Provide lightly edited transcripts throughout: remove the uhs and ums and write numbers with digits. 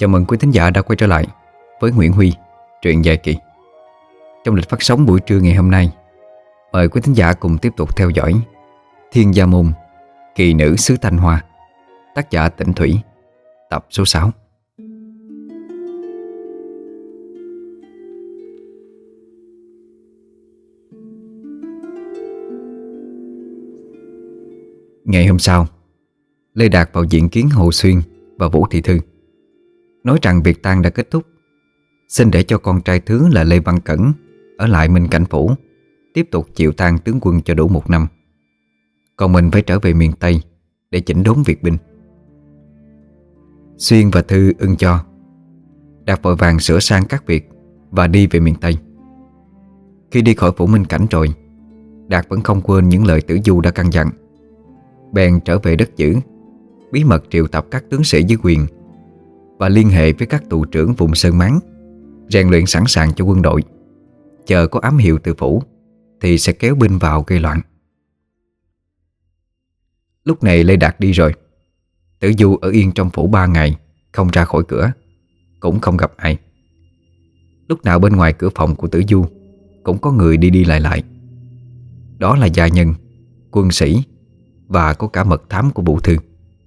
Chào mừng quý thính giả đã quay trở lại với Nguyễn Huy, truyện dài kỳ. Trong lịch phát sóng buổi trưa ngày hôm nay, mời quý thính giả cùng tiếp tục theo dõi Thiên Gia Môn, Kỳ Nữ xứ Thanh Hoa, tác giả Tĩnh Thủy, tập số 6. Ngày hôm sau, Lê Đạt vào diện kiến Hồ Xuyên và Vũ Thị Thư, nói rằng việc tang đã kết thúc, xin để cho con trai thứ là Lê Văn Cẩn ở lại Minh Cảnh Phủ, tiếp tục chịu tang tướng quân cho đủ 1 năm. Còn mình phải trở về miền Tây để chỉnh đốn việc binh. Xuyên và Thư ưng cho. Đạt vội vàng sửa sang các việc và đi về miền Tây. Khi đi khỏi phủ Minh Cảnh rồi, Đạt vẫn không quên những lời Tử Du đã căn dặn. Bèn trở về đất giữ, bí mật triệu tập các tướng sĩ dưới quyền và liên hệ với các tù trưởng vùng Sơn Máng, rèn luyện sẵn sàng cho quân đội. Chờ có ám hiệu từ phủ thì sẽ kéo binh vào gây loạn. Lúc này Lê Đạt đi rồi, Tử Du ở yên trong phủ 3 ngày, không ra khỏi cửa, cũng không gặp ai. Lúc nào bên ngoài cửa phòng của Tử Du cũng có người đi đi lại lại. Đó là gia nhân, quân sĩ và có cả mật thám của Vũ Thư.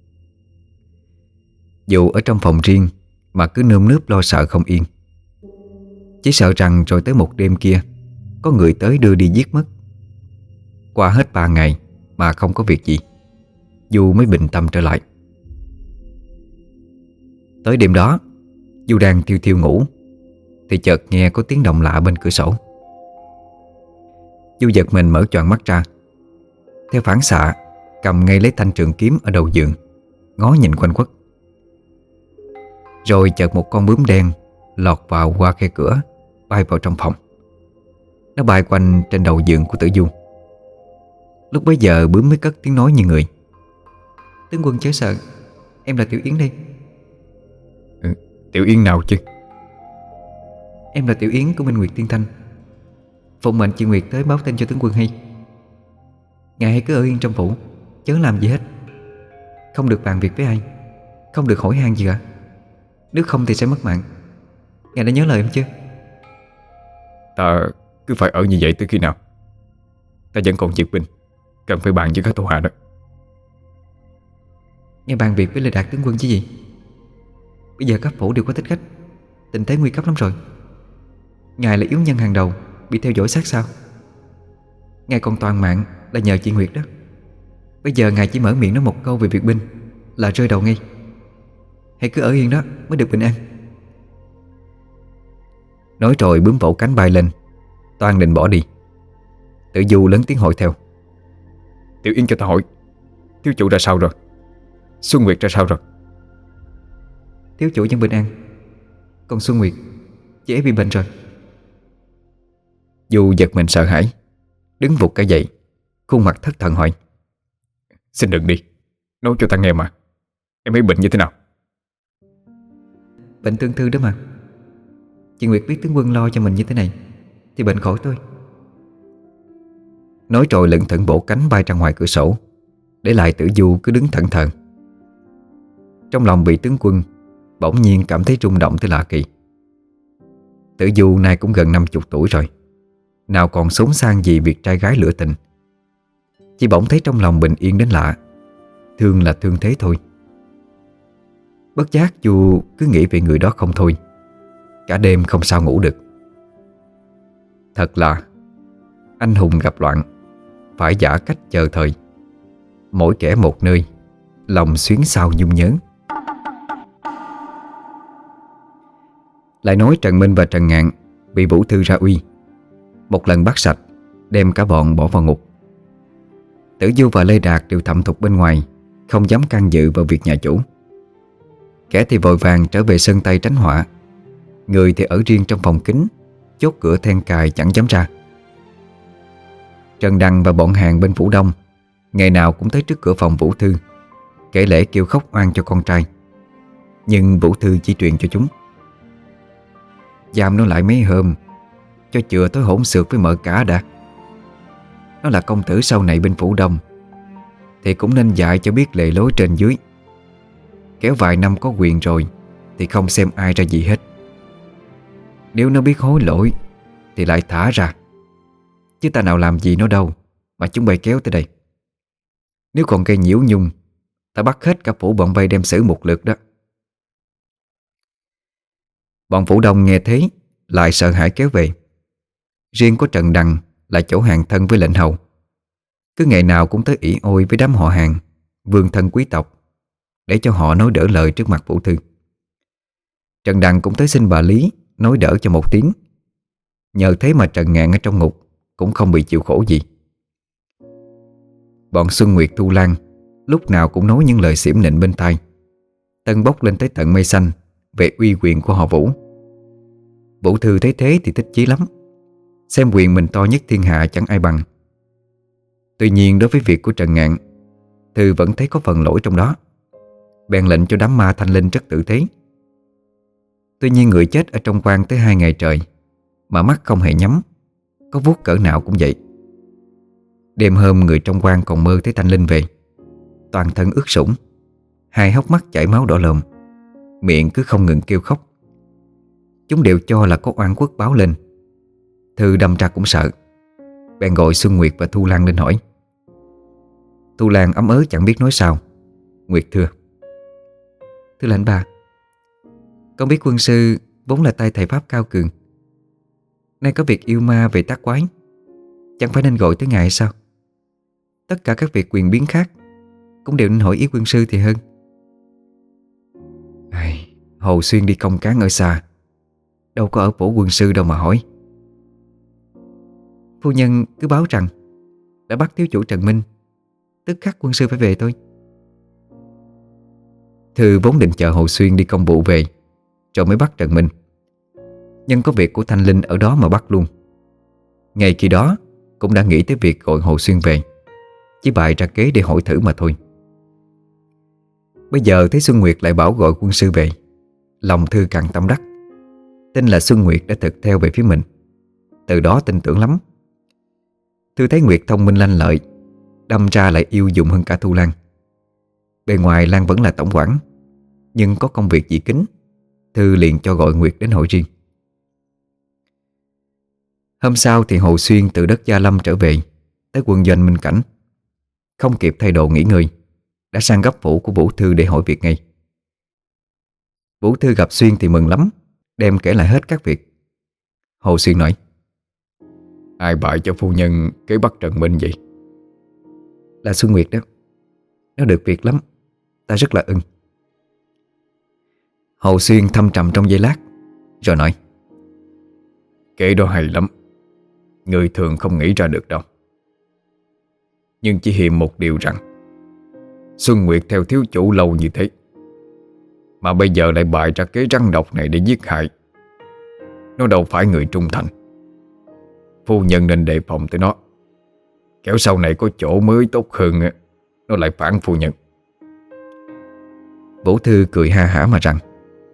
Dù ở trong phòng riêng mà cứ nơm nớp lo sợ không yên. Chỉ sợ rằng rồi tới một đêm kia có người tới đưa đi giết mất. Qua hết 3 ngày mà không có việc gì, Du mới bình tâm trở lại. Tới đêm đó, Du đang thiêu thiêu ngủ thì chợt nghe có tiếng động lạ bên cửa sổ. Du giật mình mở choàng mắt ra. Theo phản xạ, cầm ngay lấy thanh trường kiếm ở đầu giường, ngó nhìn quanh quất. Rồi chợt một con bướm đen lọt vào qua khe cửa, bay vào trong phòng. Nó bay quanh trên đầu giường của Tử Du. Lúc bấy giờ bướm mới cất tiếng nói như người. Tướng quân chớ sợ, em là Tiểu Yến đây. Tiểu Yến nào chứ? Em là Tiểu Yến của Minh Nguyệt Tiên Thanh. Phụng mệnh chị Nguyệt tới báo tin cho tướng quân hay. Ngài hãy cứ ở yên trong phủ, chớ làm gì hết. Không được bàn việc với ai, không được hỏi han gì cả. Nếu không thì sẽ mất mạng. Ngài đã nhớ lời em chưa? Ta cứ phải ở như vậy tới khi nào? Ta vẫn còn việc binh, cần phải bàn với các thủ hạ đó. Nghe bàn việc với Lê Đạt tướng quân chứ gì. Bây giờ các phủ đều có thích khách, tình thế nguy cấp lắm rồi. Ngài là yếu nhân hàng đầu, bị theo dõi sát sao. Ngài còn toàn mạng là nhờ chị Nguyệt đó. Bây giờ ngài chỉ mở miệng nói một câu về việc binh là rơi đầu ngay. Hãy cứ ở yên đó mới được bình an. Nói rồi bướm vỗ cánh bay lên, toan định bỏ đi. Tử Du lớn tiếng hỏi theo. Tiểu Yến cho ta hỏi, thiếu chủ ra sao rồi? Xuân Nguyệt ra sao rồi? Thiếu chủ vẫn bình an, còn Xuân Nguyệt chị ấy bị bệnh rồi. Du giật mình sợ hãi, đứng vụt cả dậy, khuôn mặt thất thần hỏi. Xin đừng đi, nói cho ta nghe mà. Em ấy bệnh như thế nào? Bệnh tương thư đó mà. Chị Nguyệt biết tướng quân lo cho mình như thế này thì bệnh khỏi thôi. Nói rồi lững thững bổ cánh bay ra ngoài cửa sổ, để lại Tử Du cứ đứng thẫn thờ. Trong lòng bị tướng quân bỗng nhiên cảm thấy rung động tới lạ kỳ. Tử Du nay cũng gần 50 tuổi rồi, nào còn xốn sang gì việc trai gái lửa tình. Chỉ bỗng thấy trong lòng bình yên đến lạ. Thương là thương thế thôi. Bất giác Du cứ nghĩ về người đó không thôi. Cả đêm không sao ngủ được. Thật là anh hùng gặp loạn, phải giả cách chờ thời. Mỗi kẻ một nơi, lòng xuyến sao nhung nhớ. Lại nói Trần Minh và Trần Ngạn bị Vũ Thư ra uy, một lần bắt sạch, đem cả bọn bỏ vào ngục. Tử Du và Lê Đạt đều thẩm thục bên ngoài, không dám can dự vào việc nhà chủ. Kẻ thì vội vàng trở về sân Tây tránh họa, người thì ở riêng trong phòng kín, chốt cửa then cài chẳng dám ra. Trần Đăng và bọn hàng bên Phủ Đông ngày nào cũng tới trước cửa phòng Vũ Thư, kể lể kêu khóc oan cho con trai. Nhưng Vũ Thư chỉ truyền cho chúng. Giam nó lại mấy hôm, cho chừa tối hỗn xược với mợ cả đã. Nó là công tử sau này bên Phủ Đông, thì cũng nên dạy cho biết lề lối trên dưới. Kéo vài năm có quyền rồi thì không xem ai ra gì hết. Nếu nó biết hối lỗi thì lại thả ra, chứ ta nào làm gì nó đâu mà chúng bay kéo tới đây. Nếu còn gây nhiễu nhung, ta bắt hết cả phủ bọn bay đem xử một lượt đó. Bọn Phủ Đông nghe thế lại sợ hãi kéo về. Riêng có Trần Đằng là chỗ hàng thân với lệnh hầu, cứ ngày nào cũng tới ỉ ôi với đám họ hàng, vương thân quý tộc, để cho họ nói đỡ lời trước mặt Vũ Thư. Trần Đằng cũng tới xin bà Lý nói đỡ cho một tiếng. Nhờ thế mà Trần Ngạn ở trong ngục cũng không bị chịu khổ gì. Bọn Xuân Nguyệt Thu Lan lúc nào cũng nói những lời xỉm nịnh bên tai, tâng bốc lên tới tận mây xanh về uy quyền của họ Vũ. Vũ Thư thấy thế thì thích chí lắm, xem quyền mình to nhất thiên hạ chẳng ai bằng. Tuy nhiên đối với việc của Trần Ngạn, Thư vẫn thấy có phần lỗi trong đó, bèn lệnh cho đám ma thanh linh rất tử tế. Tuy nhiên người chết ở trong quan tới 2 ngày trời mà mắt không hề nhắm, có vuốt cỡ nào cũng vậy. Đêm hôm người trong quan còn mơ thấy thanh linh về, toàn thân ướt sũng, hai hốc mắt chảy máu đỏ lòm, miệng cứ không ngừng kêu khóc. Chúng đều cho là có oan quốc báo lên. Thư đâm ra cũng sợ, bèn gọi Xuân Nguyệt và Thu Lan lên hỏi. Thu Lan ấm ớ chẳng biết nói sao. Nguyệt thưa: Thưa lãnh bà, con biết quân sư vốn là tay thầy pháp cao cường, nay có việc yêu ma về tác quái, chẳng phải nên gọi tới ngài sao? Tất cả các việc quyền biến khác cũng đều nên hỏi ý quân sư thì hơn. Hồ Xuyên đi công cán ở xa, đâu có ở phủ quân sư đâu mà hỏi. Phu nhân cứ báo rằng đã bắt thiếu chủ Trần Minh, tức khắc quân sư phải về thôi. Thư vốn định chờ Hồ Xuyên đi công vụ về rồi mới bắt Trần Minh, nhưng có việc của Thanh Linh ở đó mà bắt luôn. Ngay khi đó cũng đã nghĩ tới việc gọi Hồ Xuyên về, chỉ bày ra kế để hỏi thử mà thôi. Bây giờ thấy Xuân Nguyệt lại bảo gọi quân sư về, lòng Thư càng tâm đắc, tin là Xuân Nguyệt đã thực theo về phía mình, từ đó tin tưởng lắm. Thư thấy Nguyệt thông minh lanh lợi, đâm ra lại yêu dụng hơn cả Thu Lan. Bề ngoài Lan vẫn là tổng quản, nhưng có công việc dị kính, Thư liền cho gọi Nguyệt đến hội riêng. Hôm sau thì Hồ Xuyên từ đất Gia Lâm trở về tới quân doanh Minh Cảnh. Không kịp thay đồ nghỉ ngơi, đã sang gấp phủ của Vũ Thư để hỏi việc ngay. Vũ Thư gặp Xuyên thì mừng lắm, đem kể lại hết các việc. Hồ Xuyên nói: Ai bại cho phu nhân kế bắt Trần Minh vậy? Là Xuân Nguyệt đó. Nó được việc lắm, ta rất là ưng. Hồ Xuyên thâm trầm trong giây lát rồi nói: Kế đó hay lắm, người thường không nghĩ ra được đâu. Nhưng chỉ hiềm một điều rằng Xuân Nguyệt theo thiếu chủ lâu như thế, mà bây giờ lại bày ra kế răng độc này để giết hại. Nó đâu phải người trung thành. Phu nhân nên đề phòng tới nó, kẻo sau này có chỗ mới tốt hơn nó lại phản phu nhân. Vũ Thư cười ha hả mà rằng: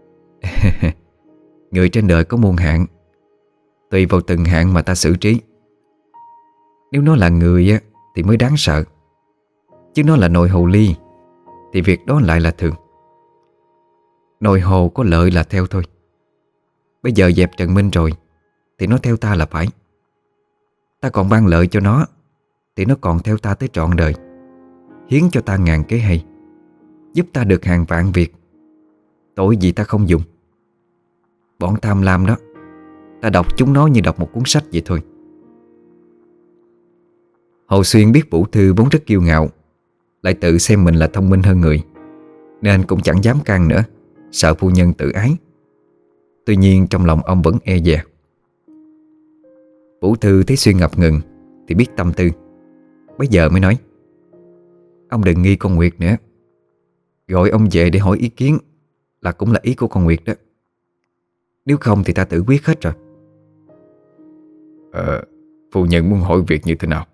Người trên đời có muôn hạng, tùy vào từng hạng mà ta xử trí. Nếu nó là người thì mới đáng sợ, chứ nó là nồi hồ ly thì việc đó lại là thường. Nồi hồ có lợi là theo thôi. Bây giờ dẹp Trần Minh rồi thì nó theo ta là phải. Ta còn ban lợi cho nó thì nó còn theo ta tới trọn đời, hiến cho ta ngàn kế hay, giúp ta được hàng vạn việc. Tội gì ta không dùng. Bọn tham lam đó, ta đọc chúng nó như đọc một cuốn sách vậy thôi. Hồ Xuyên biết Vũ Thư vốn rất kiêu ngạo, lại tự xem mình là thông minh hơn người, nên cũng chẳng dám can nữa, sợ phu nhân tự ái. Tuy nhiên trong lòng ông vẫn e dè. Vũ Thư thấy Xuyên ngập ngừng thì biết tâm tư, bây giờ mới nói: Ông đừng nghi con Nguyệt nữa. Gọi ông về để hỏi ý kiến là cũng là ý của con Nguyệt đó. Nếu không thì ta tự quyết hết rồi. Phu nhân muốn hỏi việc như thế nào?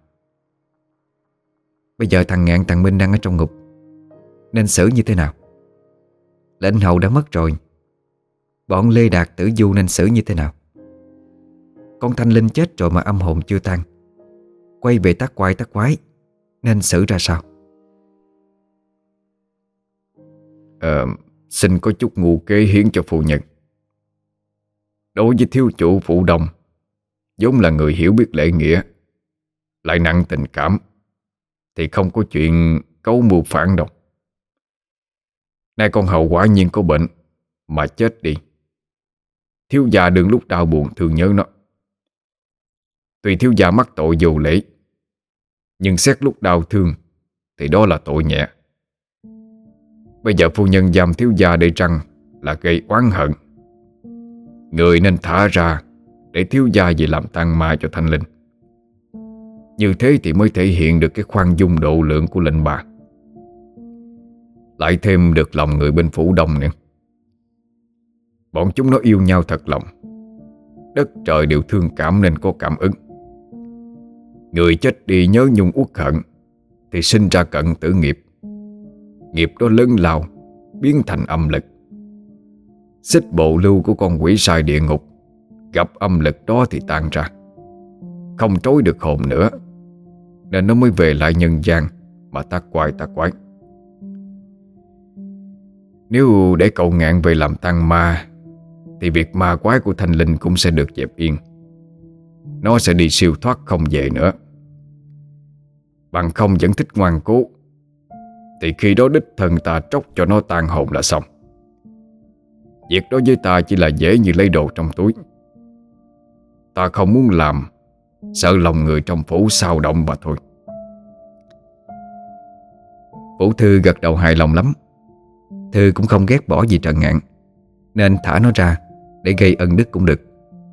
Bây giờ thằng Ngạn thằng Minh đang ở trong ngục, nên xử như thế nào? Lệnh hầu đã mất rồi, bọn Lê Đạt Tử Du nên xử như thế nào? Con Thanh Linh chết rồi mà âm hồn chưa tan, quay về tác quái nên xử ra sao? xin có chút ngụ kế hiến cho phu nhân. Đối với thiếu chủ Phủ Đông, vốn là người hiểu biết lễ nghĩa, lại nặng tình cảm, thì không có chuyện cấu mưu phản đâu. Nay con hầu quả nhiên có bệnh mà chết đi, thiếu gia đừng lúc đau buồn thương nhớ nó. Tuy thiếu gia mắc tội vô lễ, nhưng xét lúc đau thương thì đó là tội nhẹ. Bây giờ phu nhân giam thiếu gia để trăng là gây oán hận. Người nên thả ra để thiếu gia về làm tang ma cho Thanh Linh. Như thế thì mới thể hiện được cái khoan dung độ lượng của lệnh bà, lại thêm được lòng người bên Phủ Đông nữa. Bọn chúng nó yêu nhau thật lòng, đất trời đều thương cảm nên có cảm ứng. Người chết đi nhớ nhung uất hận thì sinh ra cận tử nghiệp. Nghiệp đó lớn lao biến thành âm lực. Xích bộ lưu của con quỷ sai địa ngục gặp âm lực đó thì tan ra, không trối được hồn nữa, nên nó mới về lại nhân gian mà tác quái. Nếu để cậu Ngạn về làm tang ma thì việc ma quái của Thanh Linh cũng sẽ được dẹp yên. Nó sẽ đi siêu thoát không về nữa. Bằng không vẫn thích ngoan cố thì khi đó đích thân ta tróc cho nó tan hồn là xong. Việc đó với ta chỉ là dễ như lấy đồ trong túi. Ta không muốn làm, sợ lòng người trong phủ xao động mà thôi. Vũ Thư gật đầu hài lòng lắm. Thư cũng không ghét bỏ gì Trần Ngạn, nên thả nó ra để gây ân đức cũng được.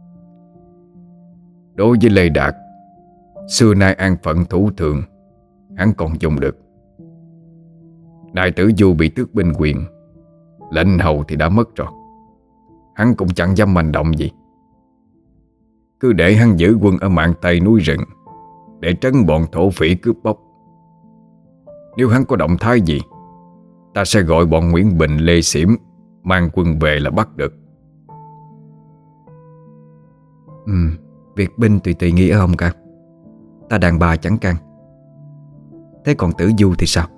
Đối với Lê Đạt, xưa nay an phận thủ thường, hắn còn dùng được. Đại tử Du bị tước binh quyền, lệnh hầu thì đã mất rồi, hắn cũng chẳng dám hành động gì. Cứ để hắn giữ quân ở mạn Tây núi rừng để trấn bọn thổ phỉ cướp bóc. Nếu hắn có động thái gì, ta sẽ gọi bọn Nguyễn Bình, Lê Xỉm mang quân về là bắt được. Việc binh tùy nghi ở ông cả. Ta đàn bà chẳng can. Thế còn Tử Du thì sao?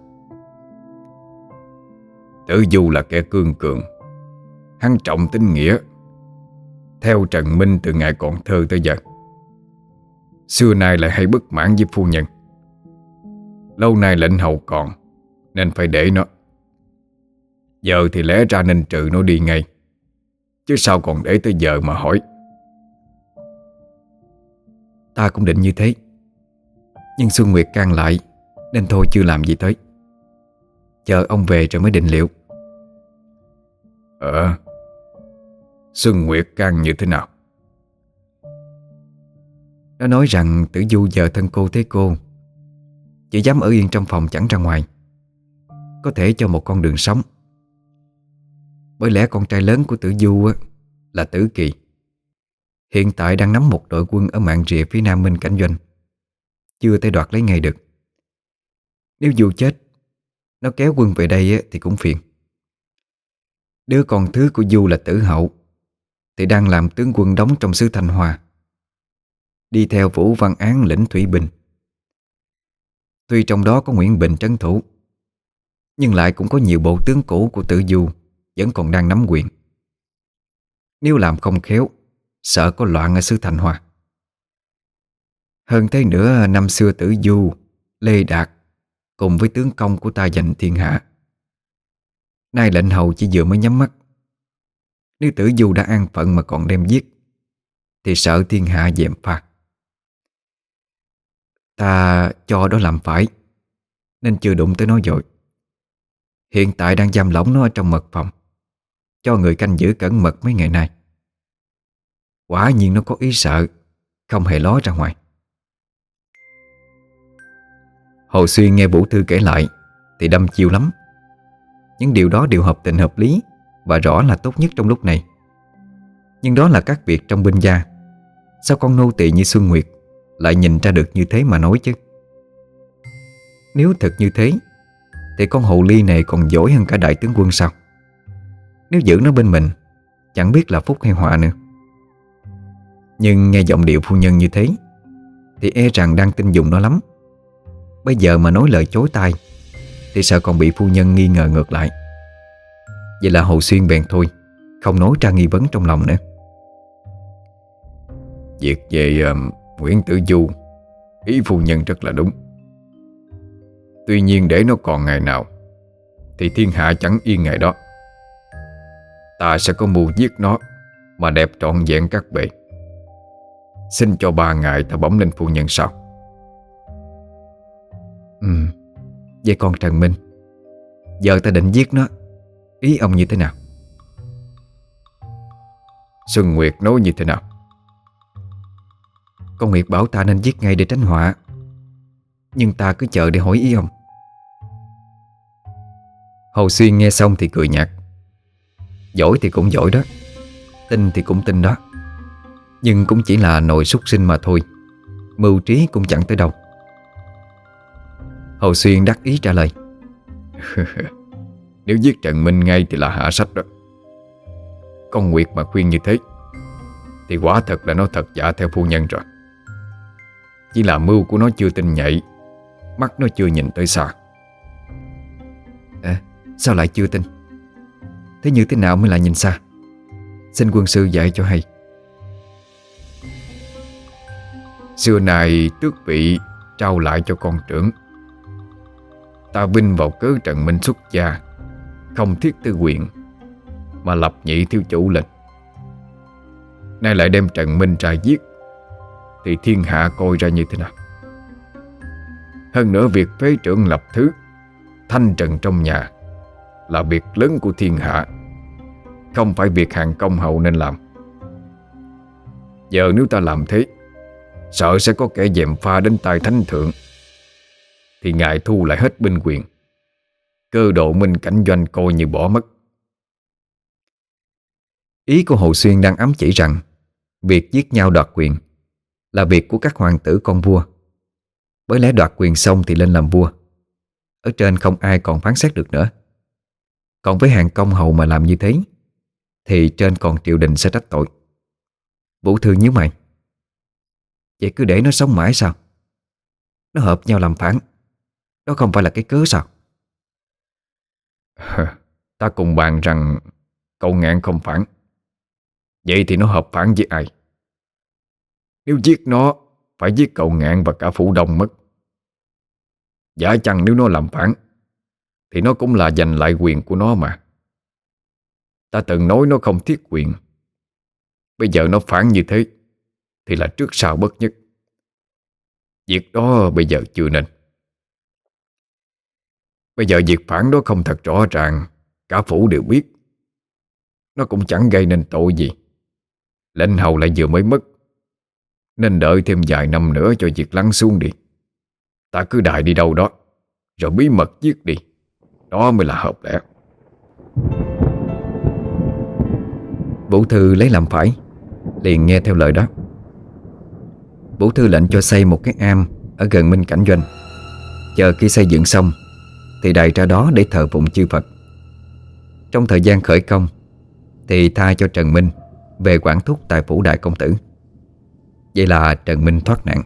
Tử Du là kẻ cương cường, hắn trọng tính nghĩa. Theo Trần Minh từ ngày còn thơ tới giờ, xưa nay lại hay bất mãn với phu nhân. Lâu nay lệnh hầu còn nên phải để nó. Giờ thì lẽ ra nên trừ nó đi ngay, chứ sao còn để tới giờ mà hỏi. Ta cũng định như thế, nhưng Xuân Nguyệt can lại nên thôi chưa làm gì tới. Chờ ông về rồi mới định liệu. Xuân Nguyệt can như thế nào? Nó nói rằng Tử Du giờ thân cô thế cô, chỉ dám ở yên trong phòng chẳng ra ngoài, có thể cho một con đường sống. Bởi lẽ con trai lớn của Tử Du là Tử Kỳ, hiện tại đang nắm một đội quân ở mạn rìa phía nam Minh Cảnh Doanh, chưa thể đoạt lấy ngay được. Nếu Du chết, nó kéo quân về đây thì cũng phiền. Đứa con thứ của Du là Tử Hậu thì đang làm tướng quân đóng trong xứ Thanh Hoa, đi theo Vũ Văn Án lĩnh thủy binh. Tuy trong đó có Nguyễn Bình trấn thủ, nhưng lại cũng có nhiều bộ tướng cũ của Tử Du vẫn còn đang nắm quyền. Nếu làm không khéo, sợ có loạn ở xứ Thanh Hoa. Hơn thế nữa, năm xưa Tử Du, Lê Đạt cùng với tướng công của ta giành thiên hạ. Nay lệnh hầu chỉ vừa mới nhắm mắt. Nếu Tử Du đã an phận mà còn đem giết thì sợ thiên hạ gièm pha. Ta cho đó làm phải nên chưa đụng tới nó vội. Hiện tại đang giam lỏng nó ở trong mật phòng, cho người canh giữ cẩn mật mấy ngày nay. Quả nhiên nó có ý sợ, không hề ló ra ngoài. Hồ Xuyên nghe Vũ Thư kể lại thì đâm chiêu lắm. Những điều đó đều hợp tình hợp lý và rõ là tốt nhất trong lúc này. Nhưng đó là các việc trong binh gia, sao con nô tỳ như Xuân Nguyệt lại nhìn ra được như thế mà nói chứ? Nếu thật như thế thì con hồ ly này còn giỏi hơn cả đại tướng quân sao? Nếu giữ nó bên mình, chẳng biết là phúc hay họa nữa. Nhưng nghe giọng điệu phu nhân như thế thì e rằng đang tin dùng nó lắm. Bây giờ mà nói lời chối tai thì sợ còn bị phu nhân nghi ngờ ngược lại. Vậy là Hồ Xuyên bèn thôi, không nói ra nghi vấn trong lòng nữa. Việc về Nguyễn Tử Du, ý phu nhân rất là đúng. Tuy nhiên để nó còn ngày nào thì thiên hạ chẳng yên ngày đó. Ta sẽ có mưu giết nó mà đẹp trọn vẹn các bề. Xin cho 3 ngày ta bẩm lên phu nhân sau. Vậy còn Trần Minh, giờ ta định giết nó, ý ông như thế nào? Xuân Nguyệt nói như thế nào? Con Nguyệt bảo ta nên giết ngay để tránh họa, nhưng ta cứ chờ để hỏi ý ông. Hồ Xuyên nghe xong thì cười nhạt. Giỏi thì cũng giỏi đó, tin thì cũng tin đó, nhưng cũng chỉ là nồi súc sinh mà thôi, mưu trí cũng chẳng tới đâu. Hồ Xuyên đắc ý trả lời. Nếu giết Trần Minh ngay thì là hạ sách đó. Con Nguyệt mà khuyên như thế thì quả thật là nó thật giả theo phu nhân rồi. Chỉ là mưu của nó chưa tinh nhạy, mắt nó chưa nhìn tới xa. Sao lại chưa tin? Thế như thế nào mới là nhìn xa? Xin quân sư dạy cho hay. Xưa nay tước vị trao lại cho con trưởng. Ta vinh vào cớ Trần Minh xuất gia, không thiết tư quyền, mà lập nhị thiếu chủ lên. Nay lại đem Trần Minh ra giết, thì thiên hạ coi ra như thế nào? Hơn nữa việc phế trưởng lập thứ, thanh trần trong nhà là việc lớn của thiên hạ, không phải việc hàng công hầu nên làm. Giờ nếu ta làm thế, sợ sẽ có kẻ gièm pha đến tay thánh thượng, thì ngài thu lại hết binh quyền, cơ độ Minh Cảnh Doanh coi như bỏ mất. Ý của Hồ Xuyên đang ám chỉ rằng việc giết nhau đoạt quyền là việc của các hoàng tử con vua. Bởi lẽ đoạt quyền xong thì lên làm vua, ở trên không ai còn phán xét được nữa. Còn với hàng công hầu mà làm như thế thì trên còn triều đình sẽ trách tội. Vũ Thư nhíu mày. Vậy cứ để nó sống mãi sao? Nó hợp nhau làm phản, đó không phải là cái cớ sao? Ta cùng bàn rằng cậu Ngạn không phản. Vậy thì nó hợp phản với ai? Nếu giết nó, phải giết cậu Ngạn và cả Phủ Đông mất. Giả chăng nếu nó làm phản thì nó cũng là giành lại quyền của nó mà. Ta từng nói nó không thiết quyền. Bây giờ nó phản như thế thì là trước sau bất nhất. Việc đó bây giờ chưa nên. Bây giờ việc phản đó không thật rõ ràng, cả phủ đều biết. Nó cũng chẳng gây nên tội gì. Lệnh hầu lại vừa mới mất, nên đợi thêm vài năm nữa cho việc lắng xuống đi. Ta cứ đài đi đâu đó, rồi bí mật giết đi. Đó mới là hợp lẽ. Vũ Thư lấy làm phải, liền nghe theo lời đó. Vũ Thư lệnh cho xây một cái am ở gần Minh Cảnh Doanh. Chờ khi xây dựng xong thì đày ra đó để thờ phụng chư Phật. Trong thời gian khởi công thì tha cho Trần Minh về quản thúc tại phủ đại công tử. Vậy là Trần Minh thoát nạn.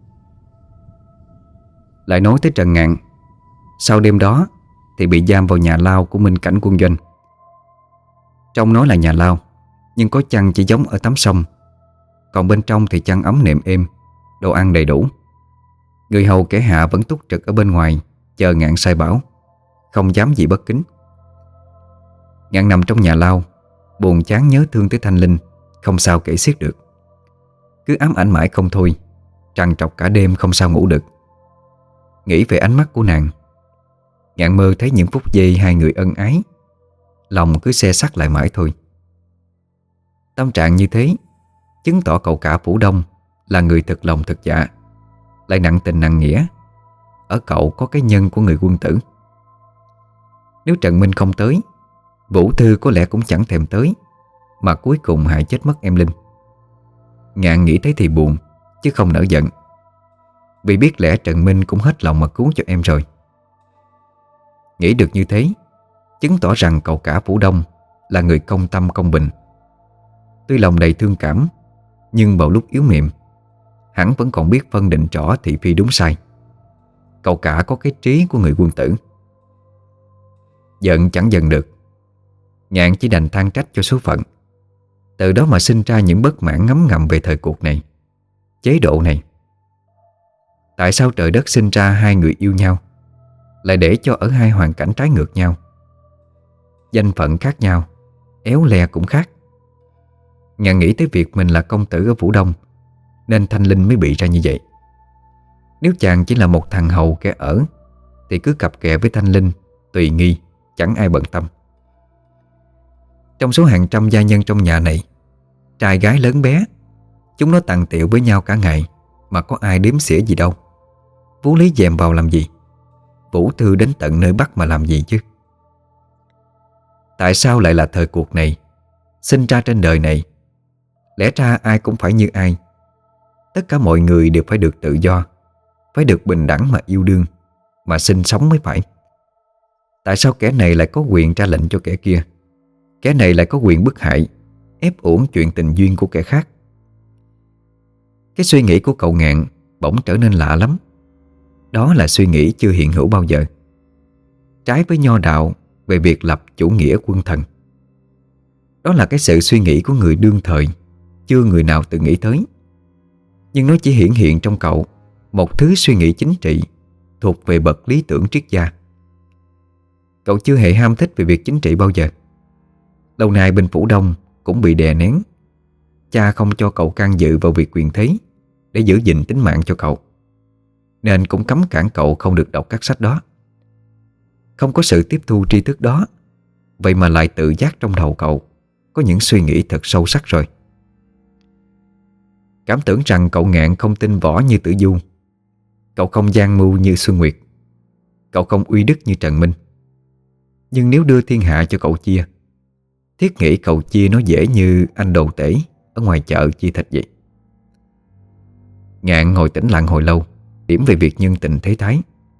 Lại nói tới Trần Ngạn, sau đêm đó thì bị giam vào nhà lao của Minh Cảnh Quân Doanh. Trong nói là nhà lao, nhưng có chăn chỉ giống ở tắm sông, còn bên trong thì chăn ấm nệm êm, đồ ăn đầy đủ. Người hầu kẻ hạ vẫn túc trực ở bên ngoài, chờ Ngạn sai bảo, không dám gì bất kính. Ngạn nằm trong nhà lao, buồn chán nhớ thương tới Thanh Linh, không sao kể xiết được. Cứ ám ảnh mãi không thôi, trằn trọc cả đêm không sao ngủ được. Nghĩ về ánh mắt của nàng, Ngạn mơ thấy những phút giây hai người ân ái, lòng cứ xe sắt lại mãi thôi. Tâm trạng như thế chứng tỏ cậu cả Phủ Đông là người thật lòng thật dạ, lại nặng tình nặng nghĩa. Ở cậu có cái nhân của người quân tử. Nếu Trần Minh không tới, Vũ Thư có lẽ cũng chẳng thèm tới, mà cuối cùng hại chết mất em Linh. Ngạn nghĩ thấy thì buồn, chứ không nỡ giận, vì biết lẽ Trần Minh cũng hết lòng mà cứu cho em rồi. Nghĩ được như thế chứng tỏ rằng cậu cả Phủ Đông là người công tâm công bình. Tuy lòng đầy thương cảm, nhưng vào lúc yếu mềm, hắn vẫn còn biết phân định rõ thị phi đúng sai. Cậu cả có cái trí của người quân tử. Giận chẳng giận được, Ngạn chỉ đành than trách cho số phận. Từ đó mà sinh ra những bất mãn ngấm ngầm về thời cuộc này, chế độ này. Tại sao trời đất sinh ra hai người yêu nhau, lại để cho ở hai hoàn cảnh trái ngược nhau? Danh phận khác nhau, éo le cũng khác. Ngạn nghĩ tới việc mình là công tử ở Phủ Đông, nên Thanh Linh mới bị ra như vậy. Nếu chàng chỉ là một thằng hầu kẻ ở, thì cứ cặp kè với Thanh Linh tùy nghi, chẳng ai bận tâm. Trong số hàng trăm gia nhân trong nhà này, trai gái lớn bé, chúng nó tằn tiệu với nhau cả ngày, mà có ai đếm xỉa gì đâu. Vú Lý dèm vào làm gì? Vũ Thư đến tận nơi Bắc mà làm gì chứ? Tại sao lại là thời cuộc này, sinh ra trên đời này? Lẽ ra ai cũng phải như ai. Tất cả mọi người đều phải được tự do, phải được bình đẳng mà yêu đương, mà sinh sống mới phải. Tại sao kẻ này lại có quyền ra lệnh cho kẻ kia? Kẻ này lại có quyền bức hại, ép uổng chuyện tình duyên của kẻ khác? Cái suy nghĩ của cậu Ngạn bỗng trở nên lạ lắm. Đó là suy nghĩ chưa hiện hữu bao giờ, trái với nho đạo về việc lập chủ nghĩa quân thần. Đó là cái sự suy nghĩ của người đương thời, chưa người nào từng nghĩ tới. Nhưng nó chỉ hiển hiện trong cậu một thứ suy nghĩ chính trị thuộc về bậc lý tưởng triết gia. Cậu chưa hề ham thích về việc chính trị bao giờ. Lâu nay bên Phủ Đông cũng bị đè nén. Cha không cho cậu can dự vào việc quyền thế để giữ gìn tính mạng cho cậu, nên cũng cấm cản cậu không được đọc các sách đó. Không có sự tiếp thu tri thức đó, vậy mà lại tự giác trong đầu cậu có những suy nghĩ thật sâu sắc rồi. Cảm tưởng rằng cậu Ngạn không tin võ như Tử Du, cậu không gian mưu như Xuân Nguyệt, cậu không uy đức như Trần Minh. Nhưng nếu đưa thiên hạ cho cậu chia, thiết nghĩ cậu chia nó dễ như anh đồ tể ở ngoài chợ chia thịt vậy. Ngạn ngồi tĩnh lặng hồi lâu, điểm về việc nhân tình thế thái.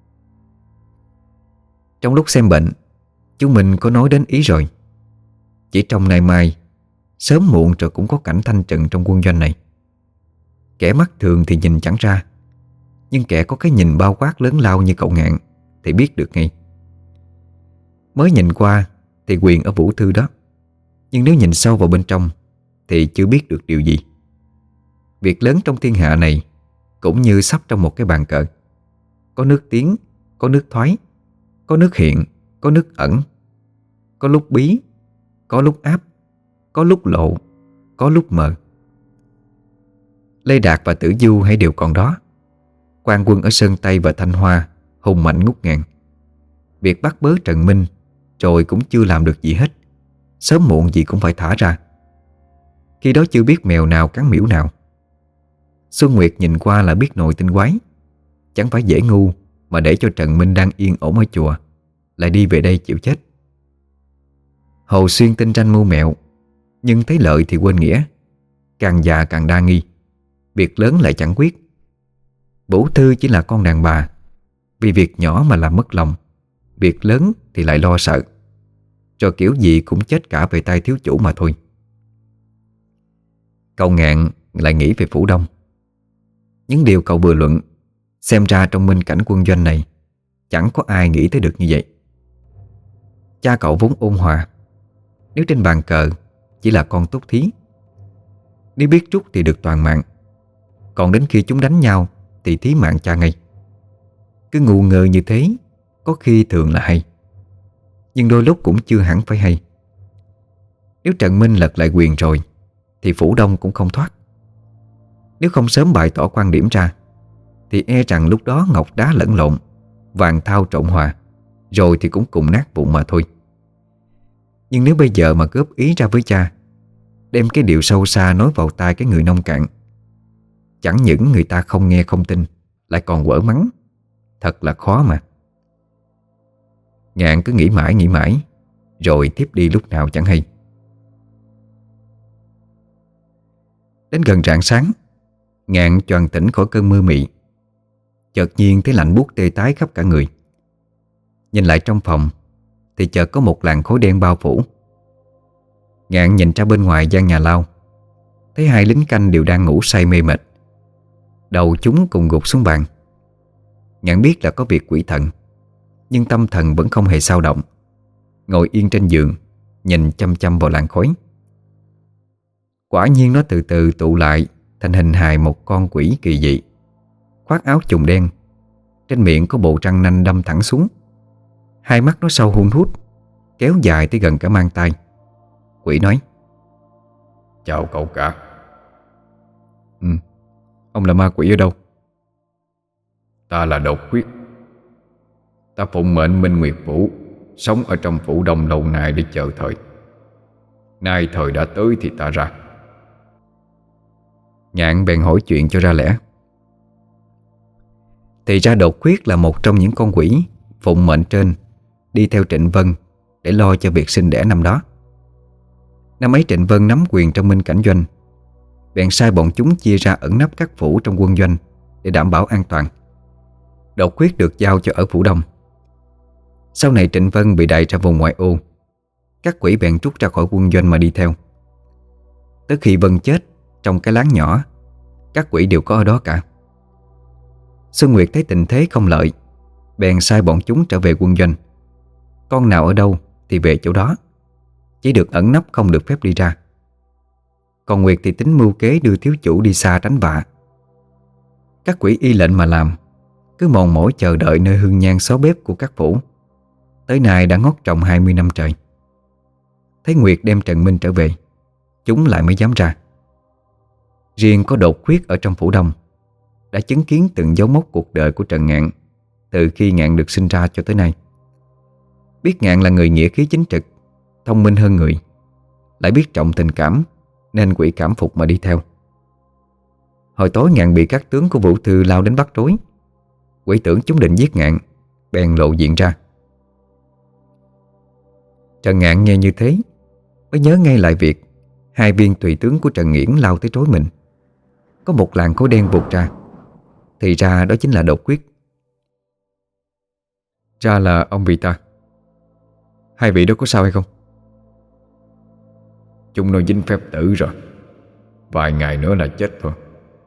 Trong lúc xem bệnh, chúng mình có nói đến ý rồi. Chỉ trong nay mai, sớm muộn rồi cũng có cảnh thanh trừng trong quân doanh này. Kẻ mắt thường thì nhìn chẳng ra, nhưng kẻ có cái nhìn bao quát lớn lao như cậu Ngạn thì biết được ngay. Mới nhìn qua thì quyền ở Vũ Thư đó, nhưng nếu nhìn sâu vào bên trong thì chưa biết được điều gì. Việc lớn trong thiên hạ này cũng như sắp trong một cái bàn cờ. Có nước tiến, có nước thoái, có nước hiện, có nước ẩn, có lúc bí, có lúc áp, có lúc lộ, có lúc mờ. Lê Đạt và Tử Du hãy đều còn đó. Quan quân ở Sơn Tây và Thanh Hoa hùng mạnh ngút ngàn. Việc bắt bớ Trần Minh rồi cũng chưa làm được gì hết. Sớm muộn gì cũng phải thả ra. Khi đó chưa biết mèo nào cắn miễu nào. Xuân Nguyệt nhìn qua là biết nội tinh quái. Chẳng phải dễ ngu mà để cho Trần Minh đang yên ổn ở chùa lại đi về đây chịu chết. Hồ Xuyên tinh tranh mưu mẹo, nhưng thấy lợi thì quên nghĩa. Càng già càng đa nghi, việc lớn lại chẳng quyết. Vũ Thư chỉ là con đàn bà, vì việc nhỏ mà làm mất lòng, việc lớn thì lại lo sợ. Rồi kiểu gì cũng chết cả về tay thiếu chủ mà thôi. Cậu Ngạn lại nghĩ về Phủ Đông. Những điều cậu vừa luận, xem ra trong minh cảnh quân doanh này chẳng có ai nghĩ tới được như vậy. Cha cậu vốn ôn hòa. Nếu trên bàn cờ chỉ là con túc thí, nếu biết rút thì được toàn mạng. Còn đến khi chúng đánh nhau thì thí mạng cha ngay. Cứ ngu ngơ như thế có khi thường là hay, nhưng đôi lúc cũng chưa hẳn phải hay. Nếu Trần Minh lật lại quyền rồi thì Phủ Đông cũng không thoát. Nếu không sớm bày tỏ quan điểm ra thì e rằng lúc đó ngọc đá lẫn lộn, vàng thau trộn hòa, rồi thì cũng cùng nát bụng mà thôi. Nhưng nếu bây giờ mà góp ý ra với cha, đem cái điều sâu xa nói vào tai cái người nông cạn, chẳng những người ta không nghe không tin, lại còn quở mắng. Thật là khó mà. Ngạn cứ nghĩ mãi, rồi thiếp đi lúc nào chẳng hay. Đến gần rạng sáng, Ngạn choàng tỉnh khỏi cơn mơ mị. Chợt nhiên thấy lạnh buốt tê tái khắp cả người. Nhìn lại trong phòng thì chợt có một làn khói đen bao phủ. Ngạn nhìn ra bên ngoài gian nhà lao, thấy hai lính canh đều đang ngủ say mê mệt. Đầu chúng cùng gục xuống bàn. Ngạn biết là có việc quỷ thần, nhưng tâm thần vẫn không hề xao động. Ngồi yên trên giường, nhìn chăm chăm vào làn khói. Quả nhiên nó từ từ tụ lại thành hình hài một con quỷ kỳ dị, khoác áo chùng đen, trên miệng có bộ răng nanh đâm thẳng xuống. Hai mắt nó sâu hun hút, kéo dài tới gần cả mang tay. Quỷ nói: Chào cậu cả. Ông là ma quỷ ở đâu? Ta là Độc Quyết. Ta phụng mệnh Minh Nguyệt Vũ, sống ở trong phủ đông lâu nay để chờ thời. Nay thời đã tới thì ta ra. Ngạn bèn hỏi chuyện cho ra lẽ. Thì ra Độc Quyết là một trong những con quỷ phụng mệnh trên đi theo Trịnh Vân để lo cho việc sinh đẻ năm đó. Năm ấy Trịnh Vân nắm quyền trong Minh Cảnh Doanh, bèn sai bọn chúng chia ra ẩn nấp các phủ trong quân doanh để đảm bảo an toàn. Độc Quyết được giao cho ở phủ đông. Sau này Trịnh Vân bị đày ra vùng ngoại ô, các quỷ bèn rút ra khỏi quân doanh mà đi theo. Tới khi Vân chết trong cái láng nhỏ, các quỷ đều có ở đó cả. Xuân Nguyệt thấy tình thế không lợi, bèn sai bọn chúng trở về quân doanh. Con nào ở đâu thì về chỗ đó, chỉ được ẩn nấp không được phép đi ra. Còn Nguyệt thì tính mưu kế đưa thiếu chủ đi xa tránh vạ. Các quỷ y lệnh mà làm, cứ mòn mỏi chờ đợi nơi hương nhang xó bếp của các phủ. Tới nay đã ngót tròn 20 năm trời. Thấy Nguyệt đem Trần Minh trở về, chúng lại mới dám ra. Riêng có Đột Quyết ở trong phủ đông đã chứng kiến từng dấu mốc cuộc đời của Trần Ngạn từ khi Ngạn được sinh ra cho tới nay. Biết Ngạn là người nghĩa khí chính trực, thông minh hơn người, lại biết trọng tình cảm, nên quỷ cảm phục mà đi theo. Hồi tối Ngạn bị các tướng của Vũ Thư lao đến bắt trối. Quỷ tưởng chúng định giết Ngạn, bèn lộ diện ra. Trần Ngạn nghe như thế mới nhớ ngay lại việc hai viên tùy tướng của Trần Nghiễn lao tới trối mình. Có một làn khói đen vụt ra, thì ra đó chính là Đột Quyết. Ra là ông bị ta. Hai vị đó có sao hay không? Chúng nó dính phép tử rồi, vài ngày nữa là chết thôi.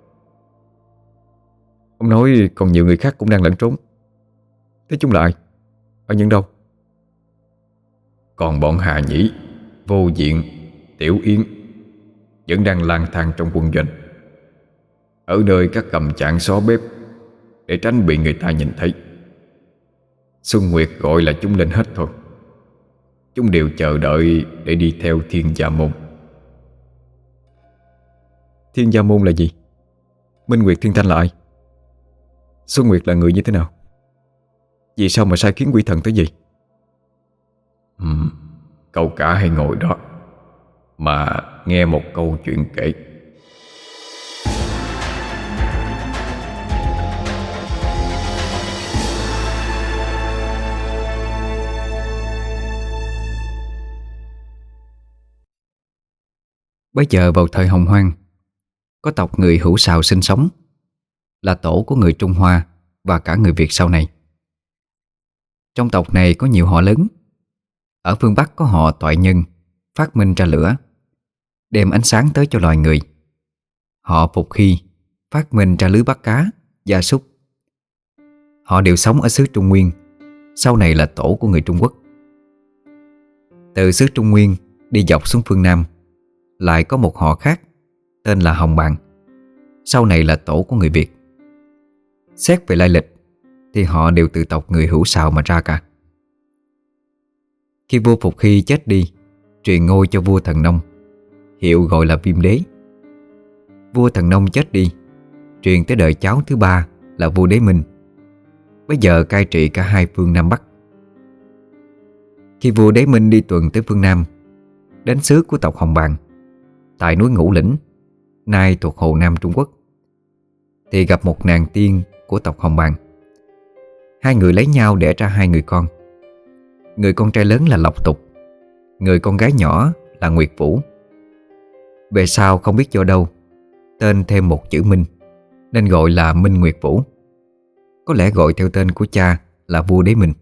Ông nói còn nhiều người khác cũng đang lẩn trốn. Thế chúng là ai? Ở những đâu? Còn bọn Hà Nhĩ, Vô Diện, Tiểu Yến vẫn đang lang thang trong quân doanh, ở nơi các cầm chạn xó bếp, để tránh bị người ta nhìn thấy. Xuân Nguyệt gọi là chúng lên hết thôi. Chúng đều chờ đợi để đi theo Thiên Gia Môn. Thiên Gia Môn là gì? Minh Nguyệt Thiên Thanh là ai? Xuân Nguyệt là người như thế nào? Vì sao mà sai khiến quỷ thần tới gì? Cậu cả hãy ngồi đó mà nghe một câu chuyện kể. Bây giờ vào thời Hồng Hoang, có tộc người Hữu Sào sinh sống, là tổ của người Trung Hoa và cả người Việt sau này. Trong tộc này có nhiều họ lớn. Ở phương Bắc có họ Toại Nhân, phát minh ra lửa, đem ánh sáng tới cho loài người. Họ Phục Hy, phát minh ra lưới bắt cá, gia súc. Họ đều sống ở xứ Trung Nguyên, sau này là tổ của người Trung Quốc. Từ xứ Trung Nguyên đi dọc xuống phương Nam, lại có một họ khác tên là Hồng Bàng, sau này là tổ của người Việt. Xét về lai lịch thì họ đều từ tộc người Hữu Sào mà ra cả. Khi vua Phục Hy chết đi, truyền ngôi cho vua Thần Nông, hiệu gọi là Viêm Đế. Vua Thần Nông chết đi, truyền tới đời cháu thứ ba là vua Đế Minh, bây giờ cai trị cả hai phương Nam Bắc. Khi vua Đế Minh đi tuần tới phương Nam, đến xứ của tộc Hồng Bàng, tại núi Ngũ Lĩnh, nay thuộc Hồ Nam Trung Quốc, thì gặp một nàng tiên của tộc Hồng Bàng. Hai người lấy nhau đẻ ra hai người con. Người con trai lớn là Lộc Tục, người con gái nhỏ là Nguyệt Vũ. Về sau không biết do đâu, tên thêm một chữ Minh, nên gọi là Minh Nguyệt Vũ. Có lẽ gọi theo tên của cha là vua Đế Minh.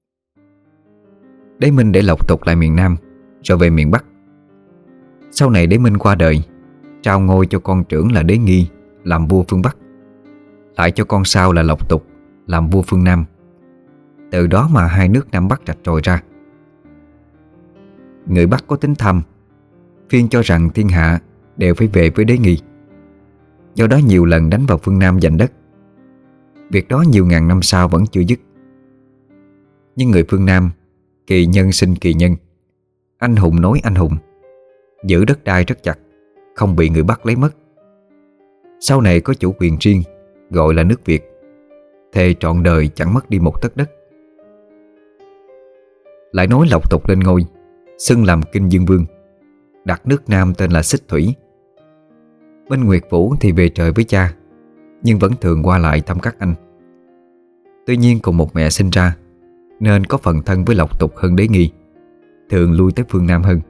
Đế Minh để Lộc Tục lại miền Nam, rồi về miền Bắc. Sau này Đế Minh qua đời, trao ngôi cho con trưởng là Đế Nghi làm vua phương Bắc, lại cho con sau là Lộc Tục làm vua phương Nam. Từ đó mà hai nước Nam Bắc rạch ròi ra. Người Bắc có tính tham, phiên cho rằng thiên hạ đều phải về với đế nghi. Do đó nhiều lần đánh vào phương Nam giành đất. Việc đó nhiều ngàn năm sau vẫn chưa dứt. Nhưng người phương Nam kỳ nhân sinh kỳ nhân, anh hùng nối anh hùng, giữ đất đai rất chặt, không bị người Bắc lấy mất. Sau này có chủ quyền riêng, gọi là nước Việt, thề trọn đời chẳng mất đi một tấc đất. Lại nói Lộc Tục lên ngôi, xưng làm Kinh Dương Vương, đặt nước Nam tên là Xích Thủy. Bên Nguyệt Vũ thì về trời với cha, nhưng vẫn thường qua lại thăm các anh. Tuy nhiên cùng một mẹ sinh ra, nên có phần thân với Lộc Tục hơn Đế Nghi, thường lui tới phương Nam hơn.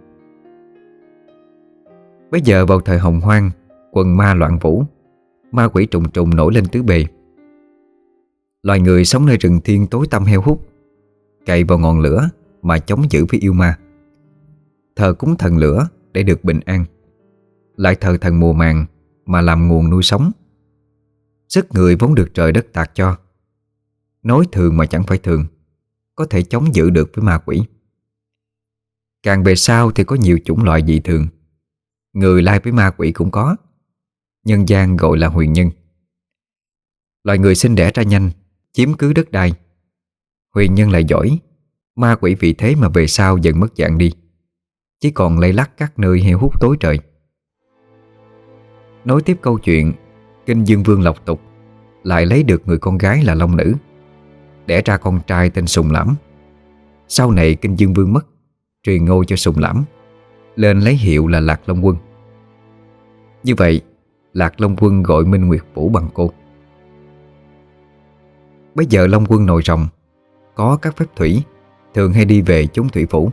Bây giờ vào thời Hồng Hoang, quần ma loạn vũ, ma quỷ trùng trùng nổi lên tứ bề. Loài người sống nơi rừng thiên tối tăm heo hút, cày vào ngọn lửa mà chống giữ với yêu ma, thờ cúng thần lửa để được bình an, lại thờ thần mùa màng mà làm nguồn nuôi sống. Sức người vốn được trời đất tạc cho, nói thường mà chẳng phải thường, có thể chống giữ được với ma quỷ. Càng về sau thì có nhiều chủng loại dị thường, người lai với ma quỷ cũng có, nhân gian gọi là huyền nhân. Loài người sinh đẻ ra nhanh, chiếm cứ đất đai. Huyền nhân lại giỏi, ma quỷ vì thế mà về sau dần mất dạng đi, chỉ còn lay lắt các nơi heo hút tối trời. Nối tiếp câu chuyện, Kinh Dương Vương Lộc Tục lại lấy được người con gái là Long Nữ, đẻ ra con trai tên Sùng Lãm. Sau này Kinh Dương Vương mất, truyền ngôi cho Sùng Lãm, lên lấy hiệu là Lạc Long Quân. Như vậy Lạc Long Quân gọi Minh Nguyệt Vũ bằng cô. Bây giờ Long Quân nồi rồng, có các phép thủy, thường hay đi về chốn thủy phủ.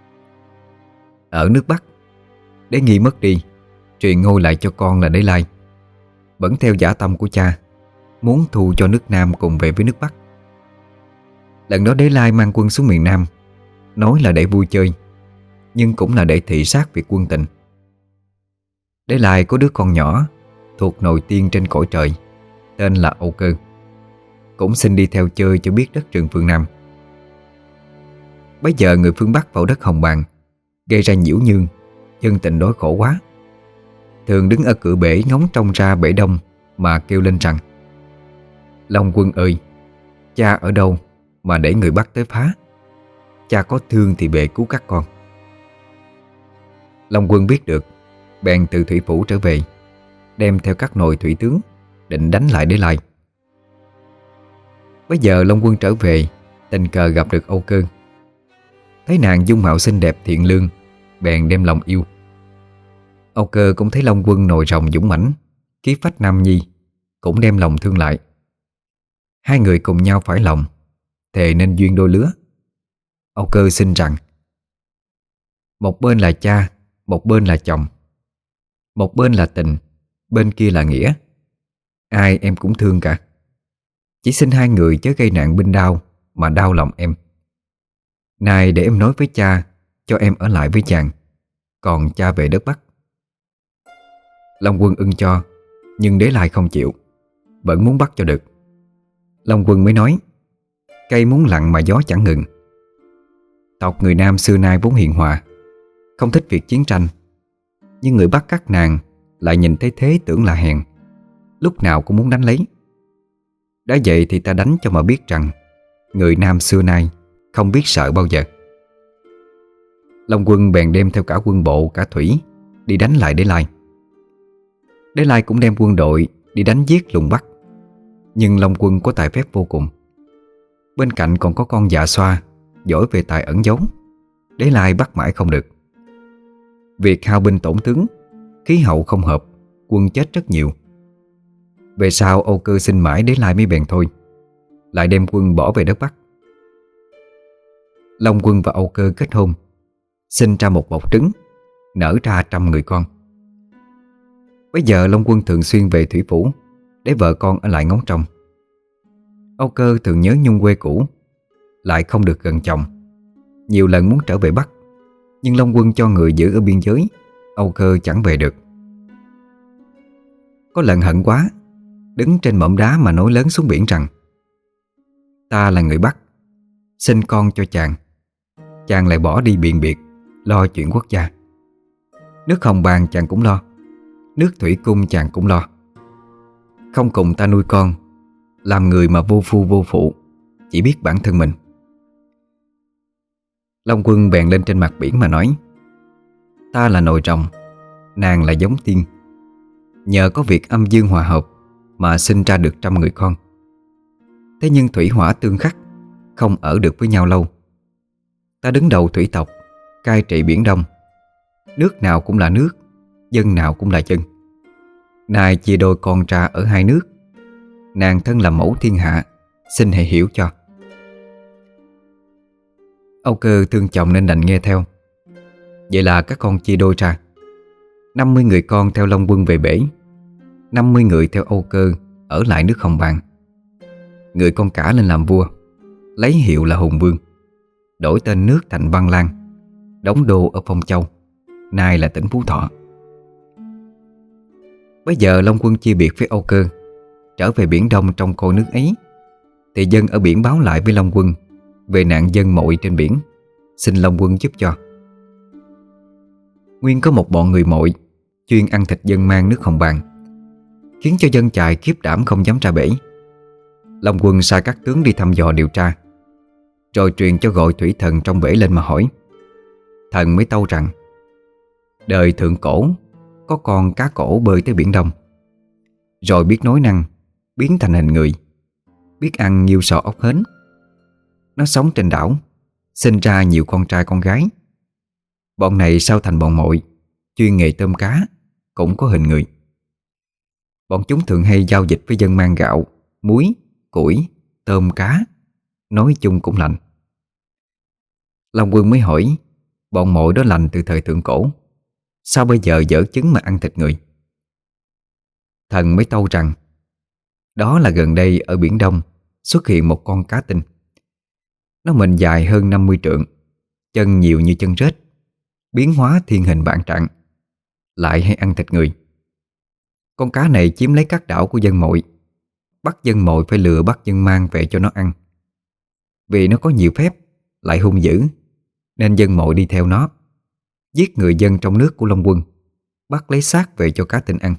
Ở nước Bắc, Đế Nghi mất đi, truyền ngôi lại cho con là Đế Lai, vẫn theo dã tâm của cha, muốn thu cho nước Nam cùng về với nước Bắc. Lần đó Đế Lai mang quân xuống miền Nam, nói là để vui chơi, nhưng cũng là để thị sát việc quân tình. Đế Lai có đứa con nhỏ thuộc nội tiên trên cõi trời, tên là Âu Cơ, cũng xin đi theo chơi cho biết đất rừng phương Nam. Bây giờ người phương Bắc vào đất Hồng Bàng, gây ra nhiễu nhương, dân tình đói khổ quá, thường đứng ở cửa bể ngóng trông ra bể đông mà kêu lên rằng: Long Quân ơi, cha ở đâu mà để người Bắc tới phá? Cha có thương thì về cứu các con. Long Quân biết được, bèn từ thủy phủ trở về, đem theo các nồi thủy tướng, định đánh lại Đế Lai. Bây giờ Long Quân trở về, tình cờ gặp được Âu Cơ. Thấy nàng dung mạo xinh đẹp thiện lương, bèn đem lòng yêu. Âu Cơ cũng thấy Long Quân nồi rồng dũng mãnh, khí phách nam nhi, cũng đem lòng thương lại. Hai người cùng nhau phải lòng, thề nên duyên đôi lứa. Âu Cơ xin rằng: một bên là cha, một bên là chồng, một bên là tình, bên kia là nghĩa. Ai em cũng thương cả. Chỉ xin hai người chớ gây nạn binh đao mà đau lòng em. Này để em nói với cha, cho em ở lại với chàng, còn cha về đất Bắc. Long Quân ưng cho, nhưng Đế Lai không chịu, vẫn muốn bắt cho được. Long Quân mới nói: cây muốn lặng mà gió chẳng ngừng. Tộc người Nam xưa nay vốn hiền hòa, không thích việc chiến tranh, nhưng người Bắc các nàng lại nhìn thấy thế tưởng là hèn, lúc nào cũng muốn đánh lấy. Đã vậy thì ta đánh cho mà biết rằng người Nam xưa nay không biết sợ bao giờ. Long Quân bèn đem theo cả quân bộ cả thủy đi đánh lại Đế Lai. Đế Lai cũng đem quân đội đi đánh giết lùng Bắc, nhưng Long Quân có tài phép vô cùng. Bên cạnh còn có con Dạ Xoa giỏi về tài ẩn giấu, Đế Lai bắt mãi không được. Việc hao binh tổn tướng, khí hậu không hợp, quân chết rất nhiều. Về sau Âu Cơ xin mãi Đế Lai mới bèn thôi, lại đem quân bỏ về đất Bắc. Long Quân và Âu Cơ kết hôn, sinh ra một bọc trứng, nở ra 100 người con. Bây giờ Long Quân thường xuyên về thủy phủ để vợ con ở lại ngóng trông. Âu Cơ thường nhớ nhung quê cũ, lại không được gần chồng, nhiều lần muốn trở về Bắc, nhưng Long Quân cho người giữ ở biên giới, Âu Cơ chẳng về được. Có lần hận quá, đứng trên mỏm đá mà nói lớn xuống biển rằng: ta là người Bắc, sinh con cho chàng, chàng lại bỏ đi biền biệt, lo chuyện quốc gia. Nước Hồng Bàng chàng cũng lo, nước Thủy Cung chàng cũng lo. Không cùng ta nuôi con, làm người mà vô phu vô phụ, chỉ biết bản thân mình. Long Quân bèn lên trên mặt biển mà nói: Ta là nồi rồng, nàng là giống tiên. Nhờ có việc âm dương hòa hợp mà sinh ra được 100 người con. Thế nhưng thủy hỏa tương khắc, không ở được với nhau lâu. Ta đứng đầu thủy tộc, cai trị biển Đông. Nước nào cũng là nước, dân nào cũng là dân. Nay chia đôi con ra ở hai nước, nàng thân là mẫu thiên hạ, xin hãy hiểu cho. Âu Cơ thương chồng nên đành nghe theo. Vậy là các con chia đôi ra, 50 người con theo Long Quân về bể, 50 người theo Âu Cơ ở lại nước Hồng Bàng. Người con cả lên làm vua, lấy hiệu là Hùng Vương, đổi tên nước thành Văn Lang, đóng đô ở Phong Châu, nay là tỉnh Phú Thọ. Bây giờ Long Quân chia biệt với Âu Cơ, trở về biển Đông trong coi nước ấy, thì dân ở biển báo lại với Long Quân về nạn dân mội trên biển, xin Long Quân giúp cho. Nguyên có một bọn người mội chuyên ăn thịt dân mang nước Hồng Bàng, khiến cho dân chài khiếp đảm không dám ra bể. Long Quân sai các tướng đi thăm dò điều tra, rồi truyền cho gọi thủy thần trong bể lên mà hỏi. Thần mới tâu rằng đời thượng cổ có con cá cổ bơi tới biển Đông, rồi biết nói năng, biến thành hình người, biết ăn nhiều sò ốc hến. Nó sống trên đảo, sinh ra nhiều con trai con gái. Bọn này sao thành bọn mội, chuyên nghề tôm cá, cũng có hình người. Bọn chúng thường hay giao dịch với dân mang gạo, muối, củi, tôm cá, nói chung cũng lành. Long Quân mới hỏi bọn mội đó lành từ thời thượng cổ, sao bây giờ dở chứng mà ăn thịt người? Thần mới tâu rằng đó là gần đây ở biển Đông xuất hiện một con cá tinh. Nó mình dài hơn 50 trượng, chân nhiều như chân rết, biến hóa thiên hình vạn trạng, lại hay ăn thịt người. Con cá này chiếm lấy các đảo của dân mội, bắt dân mội phải lừa bắt dân mang về cho nó ăn. Vì nó có nhiều phép, lại hung dữ, nên dân mội đi theo nó, giết người dân trong nước của Long Quân, bắt lấy xác về cho cá tinh ăn.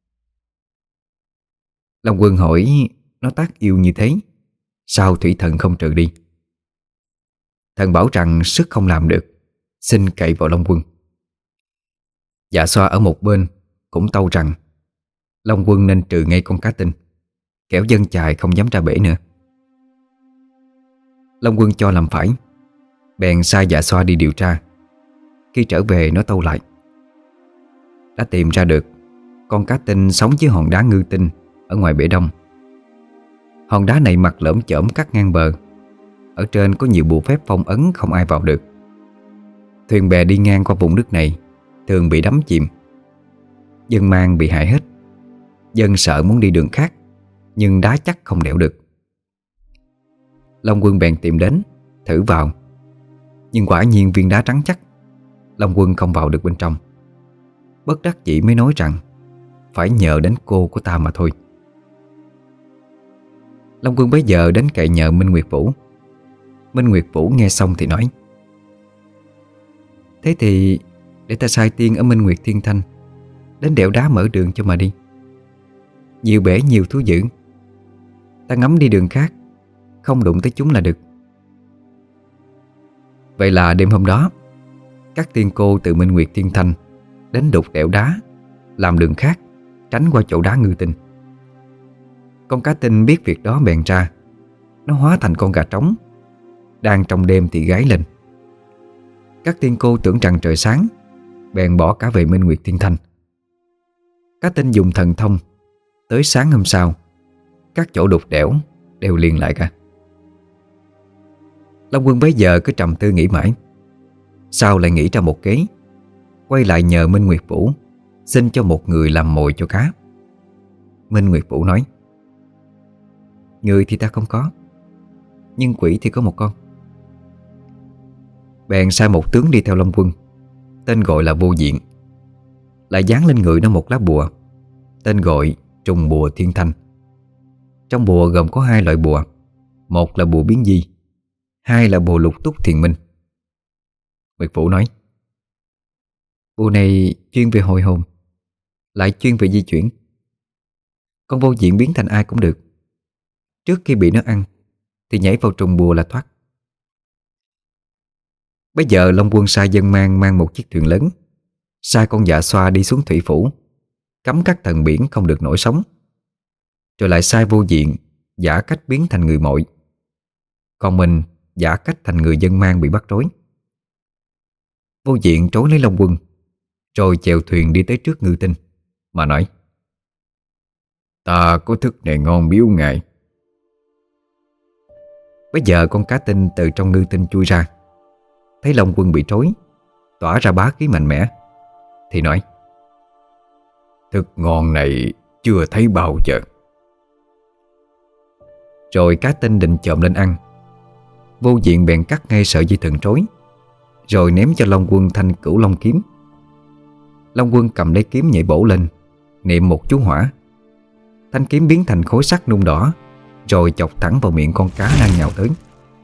Long Quân hỏi nó tác yêu như thế, sao thủy thần không trừ đi? Thần bảo rằng sức không làm được, xin cậy vào Long Quân. Dạ Xoa ở một bên cũng tâu rằng Long Quân nên trừ ngay con cá tinh, kẻo dân chài không dám ra bể nữa. Long Quân cho làm phải, bèn sai Dạ Xoa đi điều tra. Khi trở về nó tâu lại: đã tìm ra được con cá tinh sống dưới hòn đá Ngư Tinh ở ngoài bể Đông. Hòn đá này mặt lởm chởm cắt ngang bờ, ở trên có nhiều bùa phép phong ấn không ai vào được. Thuyền bè đi ngang qua vùng nước này thường bị đắm chìm. Dân mang bị hại hết. Dân sợ muốn đi đường khác, nhưng đá chắc không đẽo được. Long Quân bèn tìm đến, thử vào, nhưng quả nhiên viên đá trắng chắc. Long Quân không vào được bên trong. Bất đắc dĩ mới nói rằng phải nhờ đến cô của ta mà thôi. Long Quân bấy giờ đến cậy nhờ Minh Nguyệt Vũ. Minh Nguyệt Vũ nghe xong thì nói: thế thì để ta sai tiên ở Minh Nguyệt Thiên Thanh đến đẽo đá mở đường cho mà đi. Nhiều bể nhiều thú dữ, ta ngắm đi đường khác, không đụng tới chúng là được. Vậy là đêm hôm đó, các tiên cô từ Minh Nguyệt Thiên Thanh đến đục đẽo đá, làm đường khác, tránh qua chỗ đá Ngư Tinh. Con cá tinh biết việc đó bèn ra. Nó hóa thành con gà trống, đang trong đêm thì gáy lên. Các tiên cô tưởng rằng trời sáng, bèn bỏ cả về Minh Nguyệt Thiên Thanh. Cá tinh dùng thần thông, tới sáng hôm sau, các chỗ đục đẽo đều liền lại cả. Long Quân bấy giờ cứ trầm tư nghĩ mãi, sau lại nghĩ ra một kế, quay lại nhờ Minh Nguyệt Vũ xin cho một người làm mồi cho cá. Minh Nguyệt Vũ nói: người thì ta không có, nhưng quỷ thì có một con. Bèn sai một tướng đi theo Long Quân, tên gọi là Vô Diện, lại dán lên người nó một lá bùa, tên gọi Trùng Bùa Thiên Thanh. Trong bùa gồm có 2 loại bùa, một là bùa biến di, 2 là bùa lục túc thiền minh. Nguyệt Vũ nói: Bùa này chuyên về hồi hồn, lại chuyên về di chuyển. Con vô diện biến thành ai cũng được. Trước khi bị nó ăn thì nhảy vào trùng bùa là thoát. Bây giờ Long Quân sai dân mang một chiếc thuyền lớn, sai con Dạ Xoa đi xuống thủy phủ, cấm các thần biển không được nổi sóng. Rồi lại sai vô diện giả cách biến thành người mội, còn mình giả cách thành người dân mang bị bắt trối. Vô diện trối lấy Long Quân, rồi chèo thuyền đi tới trước Ngư Tinh mà nói: Ta có thức này ngon biếu ngài. Bây giờ con cá tinh từ trong Ngư Tinh chui ra, thấy Long Quân bị trối, tỏa ra bá khí mạnh mẽ, thì nói: Thức ngon này chưa thấy bao giờ. Rồi cá tinh định chộm lên ăn. Vô diện bèn cắt ngay sợi dây thừng trối, rồi ném cho Long Quân thanh Cửu Long kiếm. Long Quân cầm lấy kiếm nhảy bổ lên, niệm một chú hỏa. Thanh kiếm biến thành khối sắt nung đỏ, rồi chọc thẳng vào miệng con cá đang nhào tới.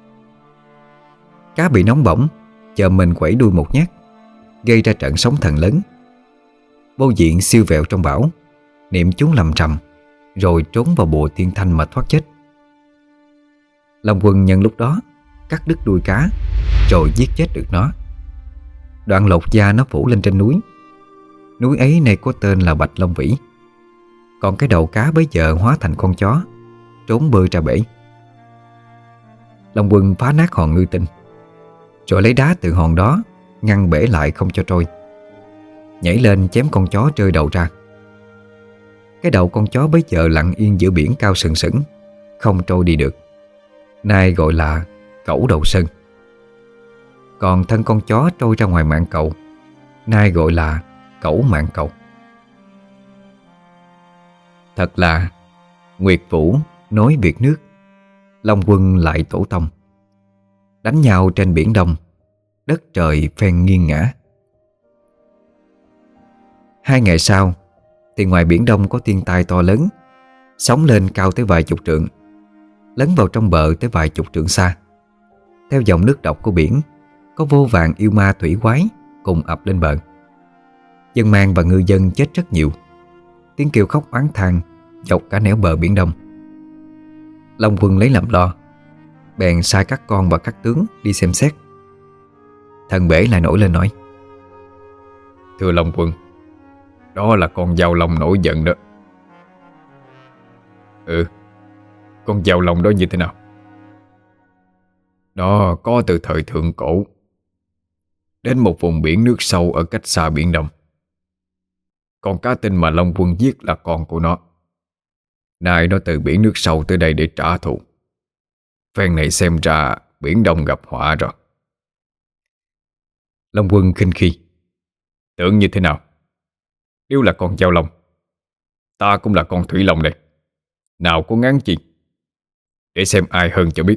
Cá bị nóng bỏng, chờ mình quẩy đuôi một nhát, gây ra trận sóng thần lớn. Vô diện siêu vẹo trong bão, niệm chú lầm trầm, rồi trốn vào bùa thiên thanh mà thoát chết. Long Quân nhân lúc đó cắt đứt đuôi cá, rồi giết chết được nó. Đoạn lột da nó phủ lên trên núi. Núi ấy nay có tên là Bạch Long Vĩ. Còn cái đầu cá bấy giờ hóa thành con chó, trốn bơi ra bể. Long Quân phá nát hòn Ngư Tinh, rồi lấy đá từ hòn đó ngăn bể lại không cho trôi, nhảy lên chém con chó rơi đầu ra. Cái đầu con chó bấy giờ lặng yên giữa biển cao sừng sững, không trôi đi được, nay gọi là Cẩu Đầu Sơn. Còn thân con chó trôi ra ngoài mạn cầu, nay gọi là Cẩu Mạn Cầu. Thật là Nguyệt Vũ nối Việt nước, Long Quân lại tổ tông. Đánh nhau trên biển Đông, đất trời phen nghiêng ngã. 2 ngày sau thì ngoài biển Đông có thiên tai to lớn, sóng lên cao tới vài chục trượng, lấn vào trong bờ tới vài chục trượng xa. Theo dòng nước độc của biển, có vô vàn yêu ma thủy quái cùng ập lên bờ. Dân mang và ngư dân chết rất nhiều. Tiếng kêu khóc oán than dọc cả nẻo bờ biển Đông. Long Quân lấy làm lo, bèn sai các con và các tướng đi xem xét. Thần bể lại nổi lên nói: Thưa Long Quân, đó là con dao long nổi giận đó. Con dao long đó như thế nào? Đó có từ thời thượng cổ, đến một vùng biển nước sâu ở cách xa biển Đông. Con cá tinh mà Long Quân giết là con của nó. Nay nó từ biển nước sâu tới đây để trả thù. Phen này xem ra biển Đông gặp họa rồi. Long Quân khinh khi: Tưởng như thế nào? Nếu là con dao long, ta cũng là con thủy long đây. Nào có ngán chi? Để xem ai hơn cho biết.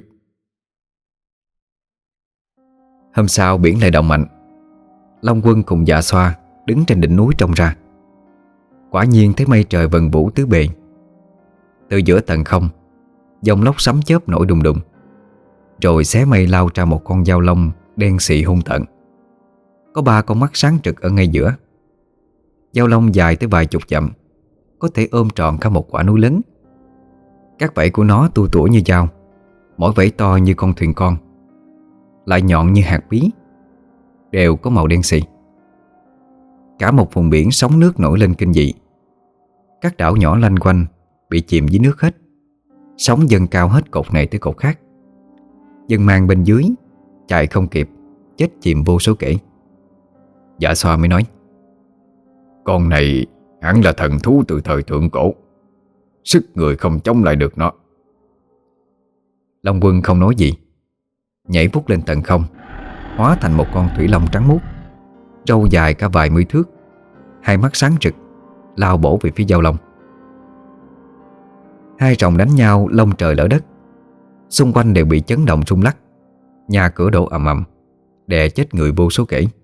Hôm sau biển lại động mạnh. Long Quân cùng Dạ Xoa đứng trên đỉnh núi trông ra. Quả nhiên thấy mây trời vần vũ tứ bề. Từ giữa tầng không, dòng lốc sấm chớp nổi đùng đùng, rồi xé mây lao ra một con dao long đen xị hung tợn. Có 3 con mắt sáng trực ở ngay giữa. Dao long dài tới vài chục dặm, có thể ôm trọn cả một quả núi lớn. Các vảy của nó tua tủa như dao, mỗi vảy to như con thuyền con, lại nhọn như hạt bí, đều có màu đen xì. Cả một vùng biển sóng nước nổi lên kinh dị. Các đảo nhỏ lanh quanh bị chìm dưới nước hết. Sóng dâng cao hết cột này tới cột khác. Dân mang bên dưới chạy không kịp, chết chìm vô số kể. Dạ Xoa mới nói: Con này hẳn là thần thú từ thời thượng cổ, sức người không chống lại được nó. Long Quân không nói gì, nhảy vút lên tận không, hóa thành một con thủy long trắng muốt, râu dài cả vài mươi thước, 2 mắt sáng rực, lao bổ về phía dao long. 2 rồng đánh nhau lông trời lở đất. Xung quanh đều bị chấn động rung lắc, nhà cửa đổ ầm ầm, đè chết người vô số kể.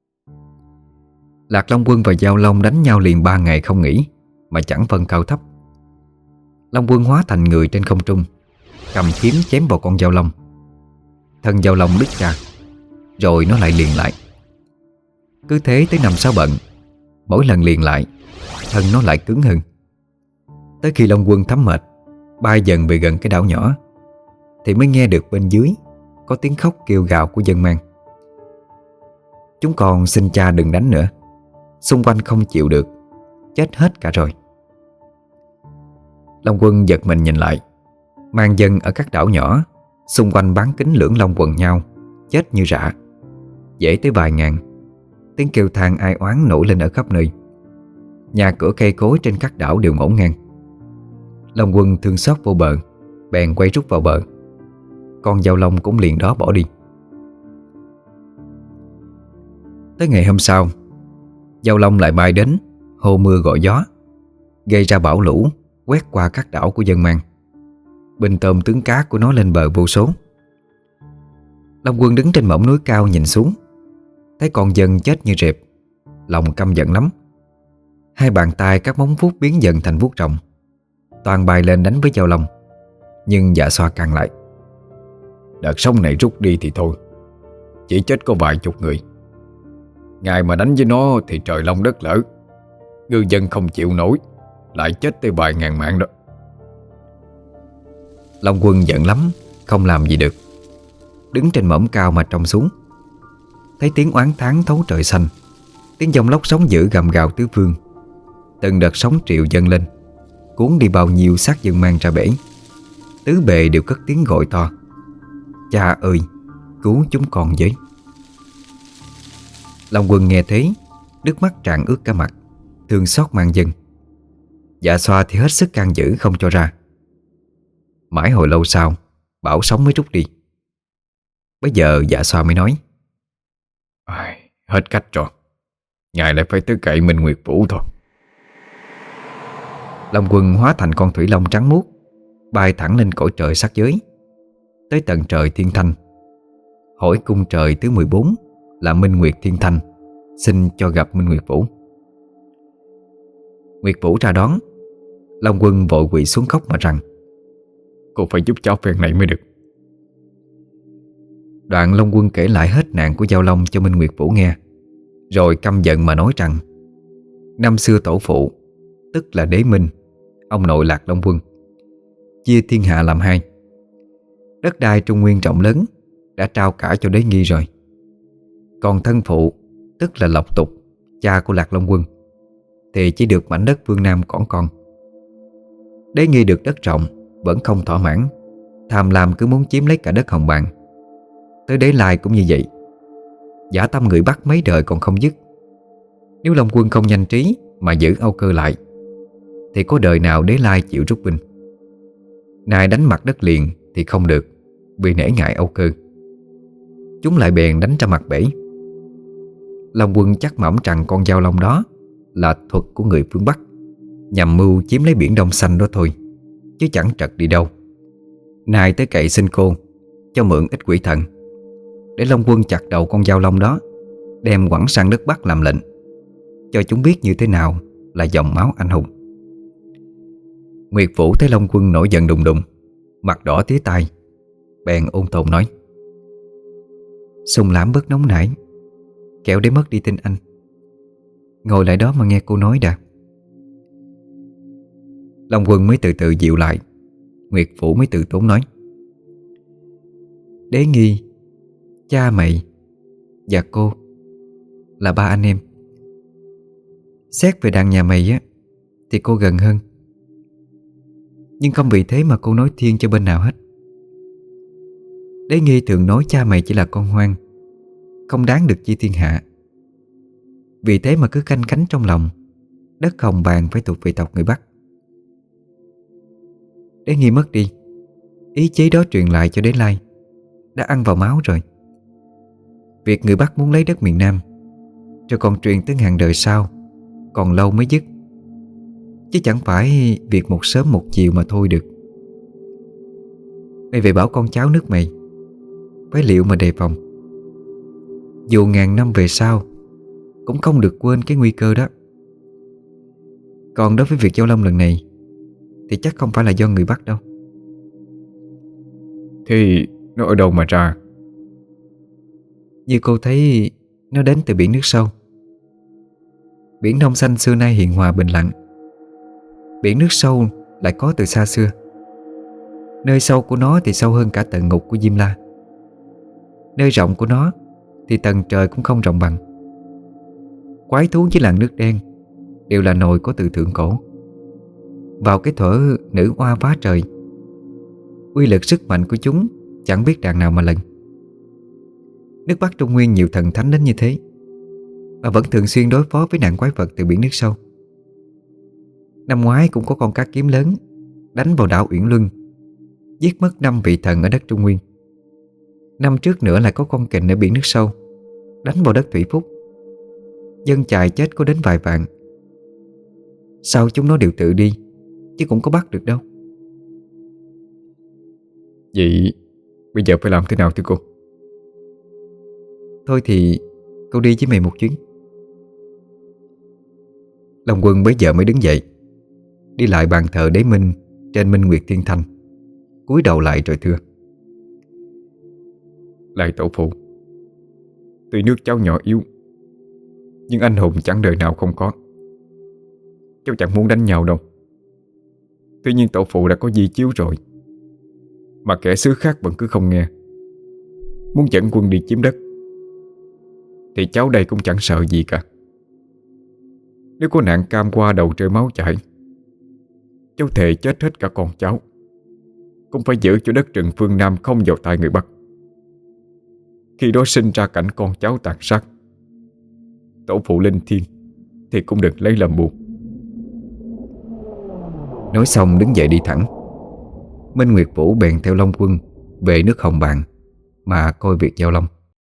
Lạc Long Quân và Dao Long đánh nhau liền 3 ngày không nghỉ, mà chẳng phân cao thấp. Long Quân hóa thành người trên không trung, cầm kiếm chém vào con Dao Long. Thân Dao Long đứt ra, rồi nó lại liền lại. Cứ thế tới 5-6 bận, mỗi lần liền lại, thân nó lại cứng hơn. Tới khi Long Quân thấm mệt, bay dần về gần cái đảo nhỏ, thì mới nghe được bên dưới có tiếng khóc kêu gào của dân mang. Chúng còn xin cha đừng đánh nữa, xung quanh không chịu được, chết hết cả rồi. Long Quân giật mình nhìn lại, mang dân ở các đảo nhỏ xung quanh bán kính lưỡng long quần nhau, chết như rạ, dễ tới vài ngàn. Tiếng kêu than ai oán nổi lên ở khắp nơi. Nhà cửa cây cối trên các đảo đều ngổn ngang. Long Quân thương xót vô bờ, bèn quay rút vào bờ. Con dao long cũng liền đó bỏ đi. Tới ngày hôm sau, dao long lại bay đến, hô mưa gọi gió, gây ra bão lũ quét qua các đảo của dân mang. Binh tôm tướng cá của nó lên bờ vô số. Long Quân đứng trên mỏm núi cao nhìn xuống, thấy con dân chết như rệp, lòng căm giận lắm. Hai bàn tay các móng vuốt biến dần thành vuốt rồng, toàn bay lên đánh với dao long. Nhưng Dạ Xoa cản lại. Đợt sông này rút đi thì thôi, chỉ chết có vài chục người. Ngài mà đánh với nó thì trời long đất lở, ngư dân không chịu nổi, lại chết tới vài ngàn mạng đó. Long Quân giận lắm, không làm gì được. Đứng trên mỏm cao mà trông xuống, thấy tiếng oán thán thấu trời xanh, tiếng dòng lốc sóng dữ gầm gào tứ phương. Từng đợt sóng triệu dâng lên, cuốn đi bao nhiêu xác dân mang ra bể. Tứ bề đều cất tiếng gọi to: Cha ơi, cứu chúng con với. Long Quân nghe thế, nước mắt tràn ướt cả mặt, thương xót mang dân. Dạ Xoa thì hết sức can giữ không cho ra. Mãi hồi lâu sau, bão sóng mới rút đi. Bây giờ Dạ Xoa mới nói: Hết cách rồi, ngài lại phải tới cậy Minh Nguyệt Vũ thôi. Long Quân hóa thành con thủy long trắng muốt, bay thẳng lên cõi trời sắc giới, tới tận trời Thiên Thanh, hỏi cung trời thứ 14 là Minh Nguyệt Thiên Thanh, xin cho gặp Minh Nguyệt Vũ. Nguyệt Vũ ra đón. Long Quân vội quỳ xuống khóc mà rằng: Cô phải giúp cháu phen này mới được. Đoạn Long Quân kể lại hết nạn của Dao Long cho Minh Nguyệt Vũ nghe, rồi căm giận mà nói rằng năm xưa tổ phụ, tức là Đế Minh, ông nội Lạc Long Quân, chia thiên hạ làm hai. Đất đai Trung Nguyên rộng lớn đã trao cả cho Đế Nghi rồi. Còn thân phụ, tức là Lộc Tục, cha của Lạc Long Quân, thì chỉ được mảnh đất phương Nam cỏn con. Đế Nghi được đất rộng vẫn không thỏa mãn, tham lam cứ muốn chiếm lấy cả đất Hồng Bàng. Tới Đế Lai cũng như vậy, dã tâm người Bắc mấy đời còn không dứt. Nếu Long Quân không nhanh trí mà giữ Âu Cơ lại, thì có đời nào Đế Lai chịu rút binh. Nay đánh mặt đất liền thì không được, vì nể ngại Âu Cơ. Chúng lại bèn đánh ra mặt bể. Long Quân chắc mẩm rằng con dao long đó là thuật của người phương Bắc, nhằm mưu chiếm lấy biển Đông Xanh đó thôi, chứ chẳng trật đi đâu. Nay tới cậy xin cô cho mượn ít quỷ thần, để Long Quân chặt đầu con dao long đó, đem quẳng sang đất Bắc làm lệnh, cho chúng biết như thế nào là dòng máu anh hùng. Nguyệt Vũ thấy Long Quân nổi giận đùng đùng, mặt đỏ tía tai, bèn ôn tồn nói: Sùng Lãm bớt nóng nảy, kẻo để mất đi tin anh. Ngồi lại đó mà nghe cô nói đã. Long Quân mới từ từ dịu lại. Nguyệt Vũ mới từ tốn nói: Đế Nghi, cha mày và cô là ba anh em. Xét về đàn nhà mày á, thì cô gần hơn, nhưng không vì thế mà cô nói thiên cho bên nào hết. Đế Nghi thường nói cha mày chỉ là con hoang, không đáng được chia thiên hạ. Vì thế mà cứ canh cánh trong lòng, đất Hồng Bàng phải thuộc về tộc người Bắc. Đế Nghi mất đi, ý chí đó truyền lại cho Đế Lai, đã ăn vào máu rồi. Việc người Bắc muốn lấy đất miền Nam, rồi còn truyền tới ngàn đời sau, còn lâu mới dứt, chứ chẳng phải việc một sớm một chiều mà thôi được. Mày về bảo con cháu nước mày phải liệu mà đề phòng. Dù ngàn năm về sau cũng không được quên cái nguy cơ đó. Còn đối với việc Dao Long lần này thì chắc không phải là do người Bắc đâu. Thì nó ở đâu mà ra? Như cô thấy, nó đến từ biển nước sâu. Biển Đông Xanh xưa nay hiền hòa bình lặng. Biển nước sâu lại có từ xa xưa. Nơi sâu của nó thì sâu hơn cả tận ngục của Diêm La. Nơi rộng của nó thì tầng trời cũng không rộng bằng. Quái thú với làn nước đen đều là nồi có từ thượng cổ. Vào cái thuở nữ oa phá trời, uy lực sức mạnh của chúng chẳng biết đàn nào mà lần. Nước Bắc Trung Nguyên nhiều thần thánh đến như thế mà vẫn thường xuyên đối phó với nạn quái vật từ biển nước sâu. Năm ngoái cũng có con cá kiếm lớn đánh vào đảo Uyển Luân, giết mất 5 vị thần ở đất Trung Nguyên. Năm trước nữa lại có con kình ở biển nước sâu đánh vào đất Thủy Phúc, dân chài chết có đến vài vạn. Sao chúng nó đều tự đi, chứ cũng có bắt được đâu. Vậy bây giờ phải làm thế nào thưa cô? Thôi thì cô đi với mày một chuyến. Long Quân bấy giờ mới đứng dậy, đi lại bàn thờ đế minh trên Minh Nguyệt Thiên Thanh, cúi đầu lại rồi thưa: Lạy tổ phụ, tuy nước cháu nhỏ yếu, nhưng anh hùng chẳng đời nào không có. Cháu chẳng muốn đánh nhau đâu. Tuy nhiên tổ phụ đã có di chiếu rồi, mà kẻ xứ khác vẫn cứ không nghe, muốn dẫn quân đi chiếm đất, thì cháu đây cũng chẳng sợ gì cả. Nếu có nạn cam qua đầu rơi máu chảy, cháu thề chết hết cả con cháu, cũng phải giữ cho đất rừng phương Nam không vào tay người Bắc. Khi đó sinh ra cảnh con cháu tàn sát, tổ phụ linh thiêng thì cũng đừng lấy làm buồn. Nói xong đứng dậy đi thẳng. Minh Nguyệt Vũ bèn theo Long Quân về nước Hồng Bàng mà coi việc giao long.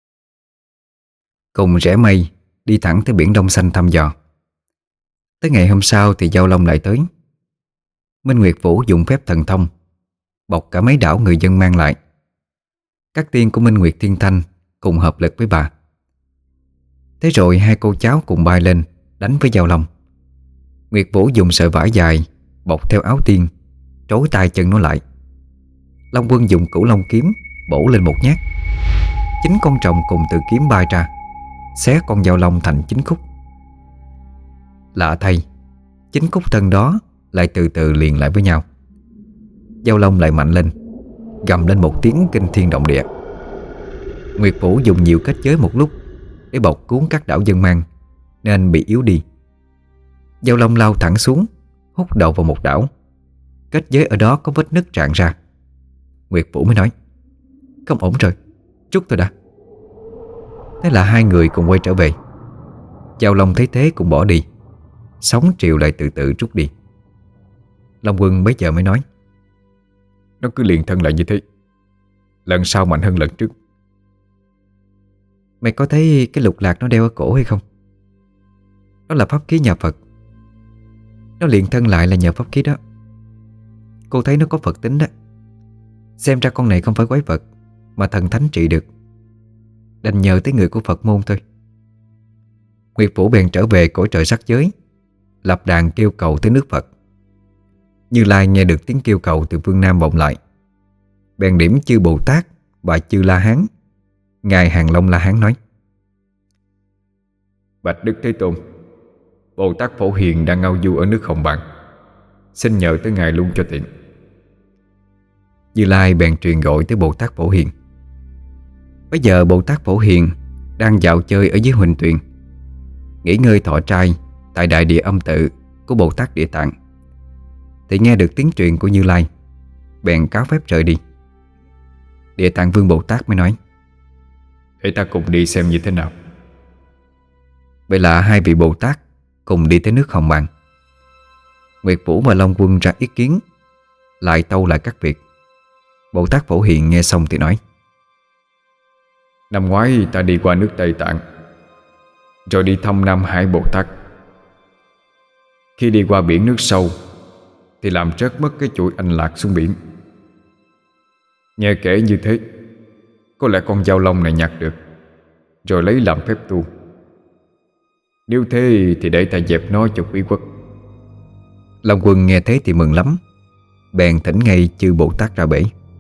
Cùng rẽ mây đi thẳng tới biển Đông Xanh thăm dò. Tới ngày hôm sau thì giao long lại tới. Minh Nguyệt Vũ dùng phép thần thông bọc cả mấy đảo người dân mang lại. Các tiên của Minh Nguyệt Thiên Thanh cùng hợp lực với bà. Thế rồi hai cô cháu cùng bay lên đánh với giao long. Nguyệt Vũ dùng sợi vải dài bọc theo áo tiên, trói tay chân nó lại. Long Quân dùng cửu long kiếm bổ lên một nhát. 9 con tròng cùng từ kiếm bay ra, xé con giao long thành 9 khúc. Lạ thay, 9 khúc thân đó lại từ từ liền lại với nhau. Giao long lại mạnh lên, gầm lên một tiếng kinh thiên động địa. Nguyệt Vũ dùng nhiều kết giới một lúc để bọc cuốn các đảo dân mang, nên bị yếu đi. Giao long lao thẳng xuống, hút đầu vào một đảo. Kết giới ở đó có vết nứt rạn ra. Nguyệt Vũ mới nói: Không ổn rồi, rút thôi đã. Thế là hai người cùng quay trở về. Giao long thấy thế cũng bỏ đi. Sóng triều lại từ từ rút đi. Long Quân bấy giờ mới nói: Nó cứ liền thân lại như thế, lần sau mạnh hơn lần trước. Mày có thấy cái lục lạc nó đeo ở cổ hay không? Đó là pháp khí nhà Phật. Nó liền thân lại là nhờ pháp khí đó. Cô thấy nó có Phật tính đó. Xem ra con này không phải quái vật, mà thần thánh trị được. Đành nhờ tới người của Phật môn thôi. Nguyệt Vũ bèn trở về cõi trời sắc giới, lập đàn kêu cầu tới nước Phật. Như Lai nghe được tiếng kêu cầu từ phương Nam vọng lại, bèn điểm chư Bồ Tát và chư La Hán. Ngài Hàng Long La Hán nói: Bạch Đức Thế Tôn, Bồ Tát Phổ Hiền đang ngao du ở nước Hồng Bàng, xin nhờ tới ngài luôn cho tiện. Như Lai bèn truyền gọi tới Bồ Tát Phổ Hiền. Bây giờ Bồ Tát Phổ Hiền đang dạo chơi ở dưới Huỳnh Tuyền, nghỉ ngơi thọ trai tại đại địa âm tự của Bồ Tát Địa Tạng, thì nghe được tiếng truyền của Như Lai, bèn cáo phép rời đi. Địa Tạng Vương Bồ Tát mới nói: Để ta cùng đi xem như thế nào. Vậy là hai vị Bồ Tát cùng đi tới nước Hồng Bàng. Nguyệt Vũ và Long Quân ra ý kiến, lại tâu lại các việc. Bồ Tát Phổ Hiền nghe xong thì nói: Năm ngoái ta đi qua nước Tây Tạng, rồi đi thăm Nam Hải Bồ Tát. Khi đi qua biển nước sâu thì làm rớt mất cái chuỗi anh lạc xuống biển. Nghe kể như thế, có lẽ con giao long này nhặt được, rồi lấy làm phép tu. Nếu thế thì để ta dẹp nó cho quý quốc. Long Quân nghe thế thì mừng lắm, bèn thỉnh ngay chư Bồ Tát ra bể.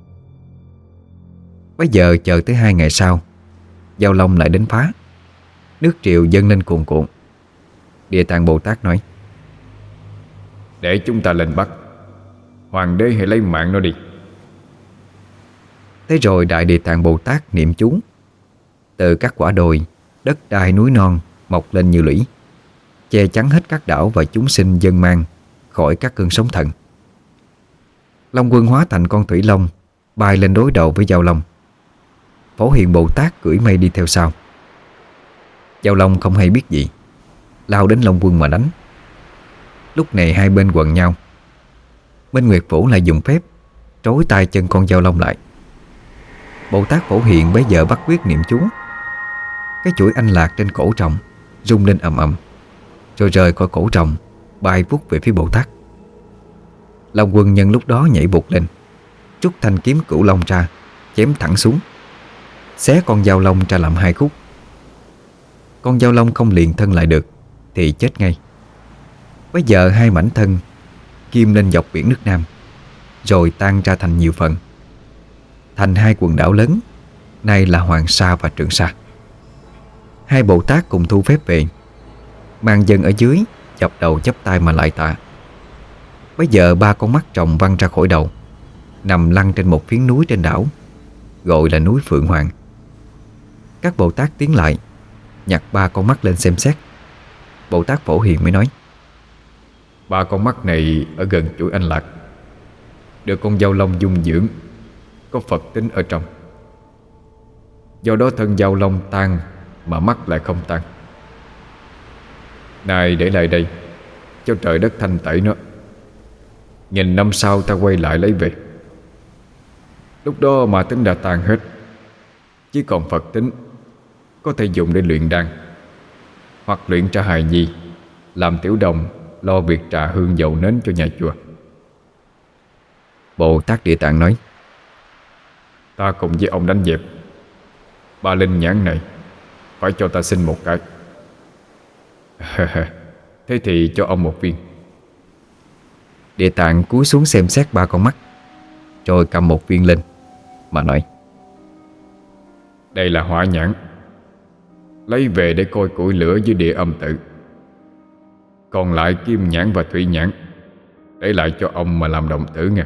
Bây giờ chờ tới 2 ngày sau, giao long lại đến phá. Nước triều dâng lên cuồn cuộn. Địa Tạng Bồ Tát nói: Để chúng ta lên Bắc, hoàng đế hãy lấy mạng nó đi. Thế rồi Đại Địa Tạng Bồ Tát niệm chú. Từ các quả đồi, đất đai núi non mọc lên như lũy, che chắn hết các đảo và chúng sinh dân mang khỏi các cơn sóng thần. Long Quân hóa thành con thủy long, bay lên đối đầu với Giao Long. Phổ Hiền Bồ Tát cưỡi mây đi theo sau. Giao Long không hay biết gì, lao đến Long Quân mà đánh. Lúc này hai bên quần nhau. Minh Nguyệt Vũ lại dùng phép trói tay chân con Giao Long lại. Bồ Tát Phổ Hiền bấy giờ bắt quyết niệm chú. Cái chuỗi anh lạc trên cổ tròng rung lên ầm ầm, rồi rời khỏi cổ tròng, bay vút về phía Bồ Tát. Long Quân nhân lúc đó nhảy vụt lên, rút thanh kiếm Cửu Long ra, chém thẳng xuống, xé con Giao Long ra làm hai khúc. Con Giao Long không liền thân lại được thì chết ngay. Bây giờ hai mảnh thân kim lên dọc biển nước Nam, rồi tan ra thành nhiều phần, thành hai quần đảo lớn, nay là Hoàng Sa và Trường Sa. Hai Bồ Tát cùng thu phép về, mang dân ở dưới chập đầu chắp tay mà lại tạ. Bây giờ ba con mắt rồng văng ra khỏi đầu, nằm lăn trên một phiến núi trên đảo, gọi là núi Phượng Hoàng. Các Bồ Tát tiến lại, nhặt ba con mắt lên xem xét. Bồ Tát Phổ Hiền mới nói: Ba con mắt này ở gần chuỗi anh lạc, được con Giao Long dung dưỡng, có Phật tính ở trong. Do đó thân Giao Long tan mà mắt lại không tan. Này để lại đây, cho trời đất thanh tẩy nó. Nghìn năm sau ta quay lại lấy về. Lúc đó mà tính đã tan hết, chỉ còn Phật tính, có thể dùng để luyện đan, hoặc luyện ra hài nhi, làm tiểu đồng, lo việc trà hương dầu nến cho nhà chùa. Bồ Tát Địa Tạng nói: Ta cùng với ông đánh dẹp. Ba linh nhãn này phải cho ta xin một cái. Thế thì cho ông một viên. Địa Tạng cúi xuống xem xét ba con mắt, rồi cầm một viên lên mà nói: Đây là hỏa nhãn, lấy về để coi củi lửa dưới địa âm tự. Còn lại kim nhãn và thủy nhãn để lại cho ông mà làm đồng tử nghe.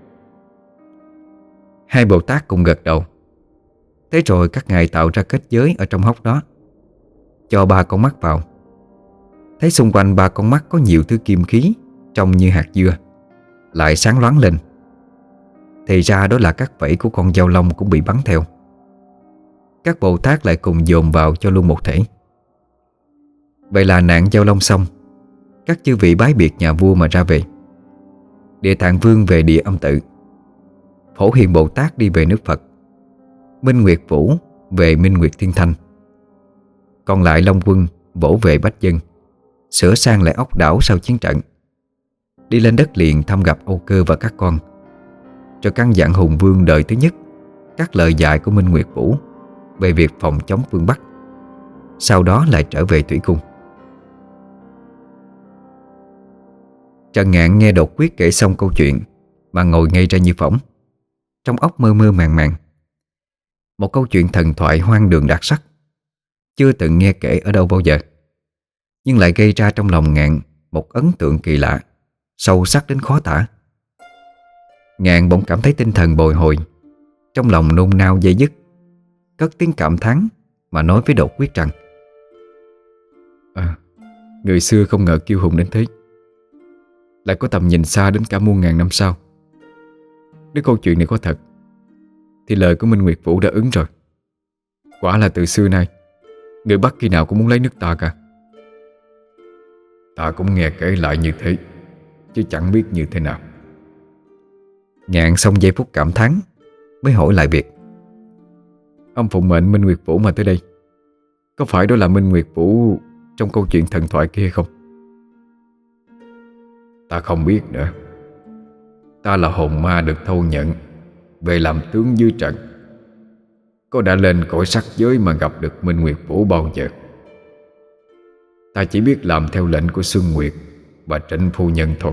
Hai Bồ Tát cùng gật đầu. Thế rồi các ngài tạo ra kết giới ở trong hốc đó, cho ba con mắt vào. Thấy xung quanh ba con mắt có nhiều thứ kim khí trông như hạt dưa, lại sáng loáng lên. Thì ra đó là các vảy của con Giao Long cũng bị bắn theo. Các Bồ Tát lại cùng dồn vào cho luôn một thể. Vậy là nạn Giao Long xong, các chư vị bái biệt nhà vua mà ra về. Địa Tạng Vương về địa âm tự, Phổ Hiền Bồ Tát đi về nước Phật, Minh Nguyệt Vũ về Minh Nguyệt Thiên Thanh. Còn lại Long Quân vỗ về Bách Dân, sửa sang lại ốc đảo sau chiến trận, đi lên đất liền thăm gặp Âu Cơ và các con, rồi căn dặn Hùng Vương đời thứ nhất các lời dạy của Minh Nguyệt Vũ về việc phòng chống phương Bắc. Sau đó lại trở về Thủy Cung. Trần Ngạn nghe Đột Quyết kể xong câu chuyện mà ngồi ngay ra như phỏng, trong óc mơ mơ màng màng. Một câu chuyện thần thoại hoang đường đặc sắc, chưa từng nghe kể ở đâu bao giờ, nhưng lại gây ra trong lòng Ngạn một ấn tượng kỳ lạ, sâu sắc đến khó tả. Ngạn bỗng cảm thấy tinh thần bồi hồi, trong lòng nôn nao dây dứt, cất tiếng cảm thán mà nói với Đột Quyết rằng: Người xưa không ngờ kiêu hùng đến thế, lại có tầm nhìn xa đến cả muôn ngàn năm sau. Nếu câu chuyện này có thật thì lời của Minh Nguyệt Vũ đã ứng rồi. Quả là từ xưa nay người Bắc khi nào cũng muốn lấy nước ta cả. Ta cũng nghe kể lại như thế, chứ chẳng biết như thế nào. Ngạn xong giây phút cảm thán, mới hỏi lại việc: Ông phụng mệnh Minh Nguyệt Vũ mà tới đây, có phải đó là Minh Nguyệt Vũ trong câu chuyện thần thoại kia không? Ta không biết nữa. Ta là hồn ma được thâu nhận về làm tướng dưới trận, có đã lên cõi sắc giới mà gặp được Minh Nguyệt Vũ bao giờ. Ta chỉ biết làm theo lệnh của Xuân Nguyệt và Trịnh phu nhân thôi.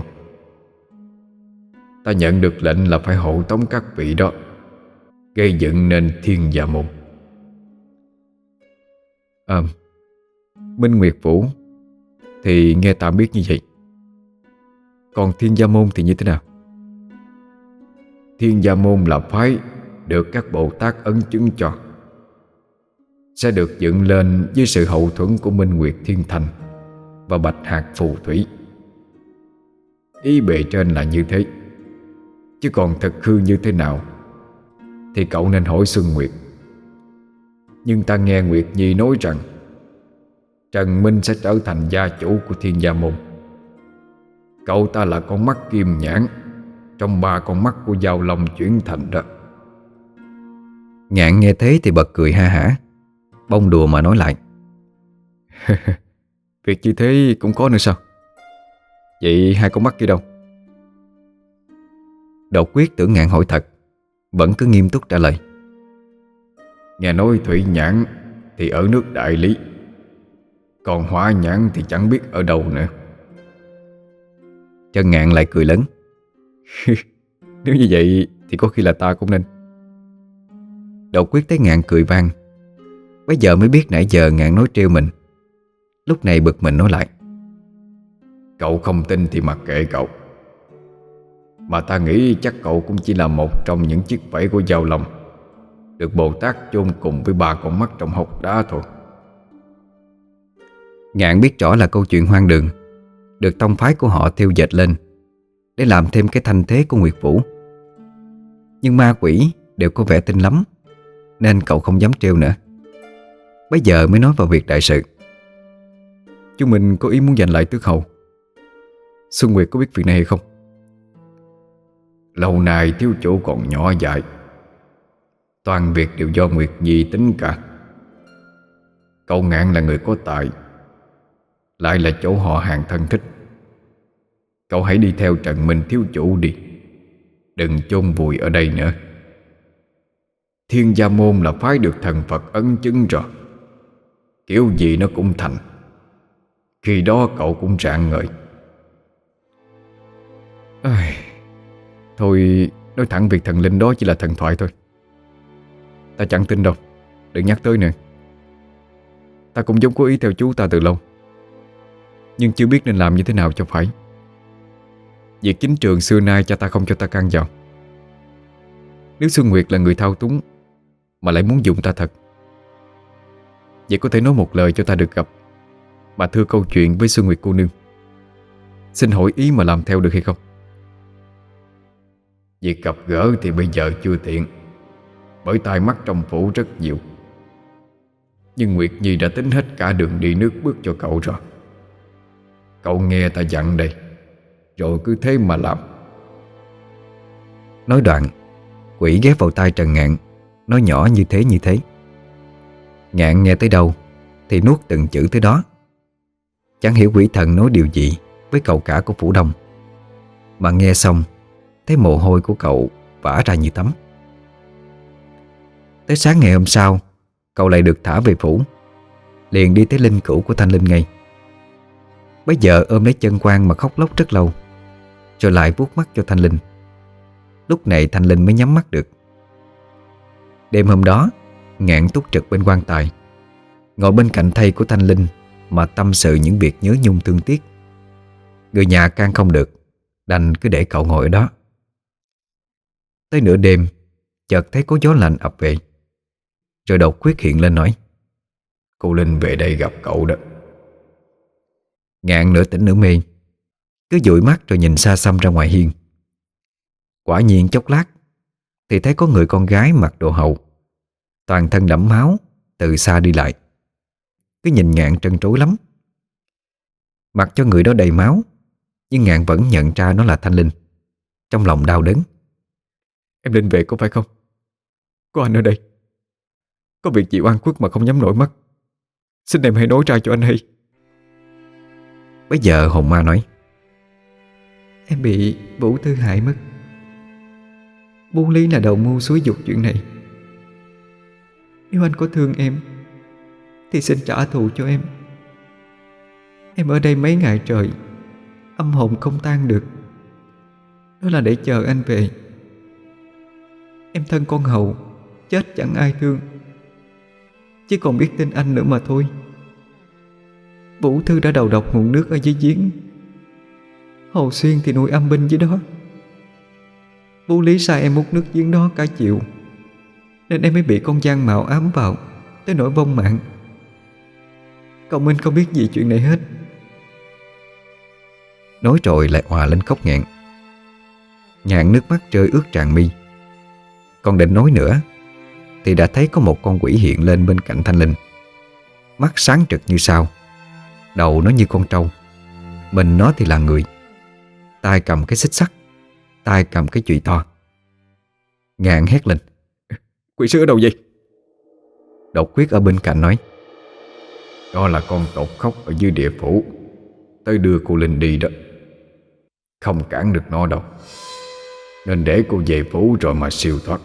Ta nhận được lệnh là phải hộ tống các vị đó, gây dựng nên Thiên Dạ Môn. Minh Nguyệt Vũ thì nghe tạm biết như vậy. Còn Thiên Gia Môn thì như thế nào? Thiên Gia Môn là phái được các Bồ Tát ấn chứng cho, sẽ được dựng lên với sự hậu thuẫn của Minh Nguyệt Thiên Thành và Bạch Hạc Phù Thủy. Ý bề trên là như thế, chứ còn thật hư như thế nào thì cậu nên hỏi Xuân Nguyệt. Nhưng ta nghe Nguyệt Nhi nói rằng Trần Minh sẽ trở thành gia chủ của Thiên Gia Môn. Cậu ta là con mắt kim nhãn trong 3 con mắt của Giao Long chuyển thành đó. Ngạn nghe thế thì bật cười ha hả, bông đùa mà nói lại. Việc như thế cũng có nữa sao? Vậy 2 con mắt kia đâu? Đột quyết tưởng Ngạn hỏi thật, vẫn cứ nghiêm túc trả lời. Nghe nói thủy nhãn thì ở nước Đại Lý, còn hỏa nhãn thì chẳng biết ở đâu nữa. Trần Ngạn lại cười lớn. Nếu như vậy thì có khi là ta cũng nên. Đột quyết thấy Ngạn cười vang, bây giờ mới biết nãy giờ Ngạn nói trêu mình. Lúc này bực mình nói lại. Cậu không tin thì mặc kệ cậu, mà ta nghĩ chắc cậu cũng chỉ là một trong những chiếc vảy của Giao Long được Bồ Tát chôn cùng với 3 con mắt trong hốc đá thôi. Ngạn biết rõ là câu chuyện hoang đường được tông phái của họ thêu dệt lên để làm thêm cái thanh thế của Nguyệt Vũ. Nhưng ma quỷ đều có vẻ tin lắm, nên cậu không dám trêu nữa. Bây giờ mới nói vào việc đại sự. Chúng mình có ý muốn giành lại tước hầu. Xuân Nguyệt có biết việc này hay không? Lâu nay thiếu chủ còn nhỏ dại, toàn việc đều do Nguyệt Nhi tính cả. Cậu Ngạn là người có tài, lại là chỗ họ hàng thân thích. Cậu hãy đi theo Trần Minh thiếu chủ đi, đừng chôn vùi ở đây nữa. Thiên Gia Môn là phái được thần Phật ấn chứng rồi, kiểu gì nó cũng thành. Khi đó cậu cũng rạng ngời. Thôi, nói thẳng việc thần linh đó chỉ là thần thoại thôi. Ta chẳng tin đâu, đừng nhắc tới nữa. Ta cũng giống có ý theo chú ta từ lâu, nhưng chưa biết nên làm như thế nào cho phải. Việc chính trường xưa nay cha ta không cho ta can vào. Nếu Xuân Nguyệt là người thao túng mà lại muốn dùng ta thật, vậy có thể nói một lời cho ta được gặp, mà thưa câu chuyện với Xuân Nguyệt cô nương. Xin hỏi ý mà làm theo được hay không? Việc gặp gỡ thì bây giờ chưa tiện, bởi tai mắt trong phủ rất nhiều. Nhưng Nguyệt Nhi đã tính hết cả đường đi nước bước cho cậu rồi. Cậu nghe ta dặn đây, rồi cứ thế mà làm. Nói đoạn, quỷ ghé vào tai Trần Ngạn, nói nhỏ như thế. Ngạn nghe tới đâu thì nuốt từng chữ tới đó. Chẳng hiểu quỷ thần nói điều gì với cậu cả của Phủ Đông, mà nghe xong thấy mồ hôi của cậu vã ra như tắm. Tới sáng ngày hôm sau, cậu lại được thả về phủ, liền đi tới linh cữu của Thanh Linh ngay. Bây giờ ôm lấy chân quan mà khóc lóc rất lâu, rồi lại vuốt mắt cho Thanh Linh. Lúc này Thanh Linh mới nhắm mắt được. Đêm hôm đó, Ngạn túc trực bên quan tài, ngồi bên cạnh thây của Thanh Linh mà tâm sự những việc nhớ nhung thương tiếc. Người nhà can không được, đành cứ để cậu ngồi ở đó. Tới nửa đêm, chợt thấy có gió lạnh ập về, rồi Đột Quyết hiện lên nói: Cô Linh về đây gặp cậu đó. Ngạn nửa tỉnh nửa mê, cứ dụi mắt rồi nhìn xa xăm ra ngoài hiên. Quả nhiên chốc lát thì thấy có người con gái mặc đồ hầu, toàn thân đẫm máu, từ xa đi lại. Cứ nhìn Ngạn trân trối lắm. Mặc cho người đó đầy máu, nhưng Ngạn vẫn nhận ra nó là Thanh Linh. Trong lòng đau đớn. Em Linh về có phải không? Có anh ở đây. Có việc gì oan khuất mà không nhắm nổi mắt, xin em hãy nói ra cho anh hay. Bây giờ hồn ma nói: Em bị Vũ Thư hại mất. Bố Lý là đầu mưu xúi giục chuyện này. Nếu anh có thương em thì xin trả thù cho em. Em ở đây mấy ngày trời, âm hồn không tan được. Đó là để chờ anh về. Em thân con hầu, chết chẳng ai thương, chỉ còn biết tin anh nữa mà thôi. Vũ Thư đã đầu độc nguồn nước ở dưới giếng, Hồ Xuyên thì nuôi âm binh dưới đó. Vũ Lý sai em múc nước giếng đó cả chiều, nên em mới bị con Giang Mạo ám vào tới nỗi vong mạng. Cậu Minh không biết gì chuyện này hết. Nói rồi lại òa lên khóc nghẹn. Nhạn nước mắt rơi ướt tràn mi. Còn định nói nữa thì đã thấy có một con quỷ hiện lên bên cạnh Thanh Linh. Mắt sáng trực như sao, đầu nó như con trâu, mình nó thì là người. Tay cầm cái xích sắt, tay cầm cái chùy to. Ngạn hét lên: Quỷ sứ ở đâu vậy? Độc Quyết ở bên cạnh nói: Đó là con tột khóc ở dưới địa phủ, tới đưa cô Linh đi đó. Không cản được nó đâu, nên để cô về phủ rồi mà siêu thoát.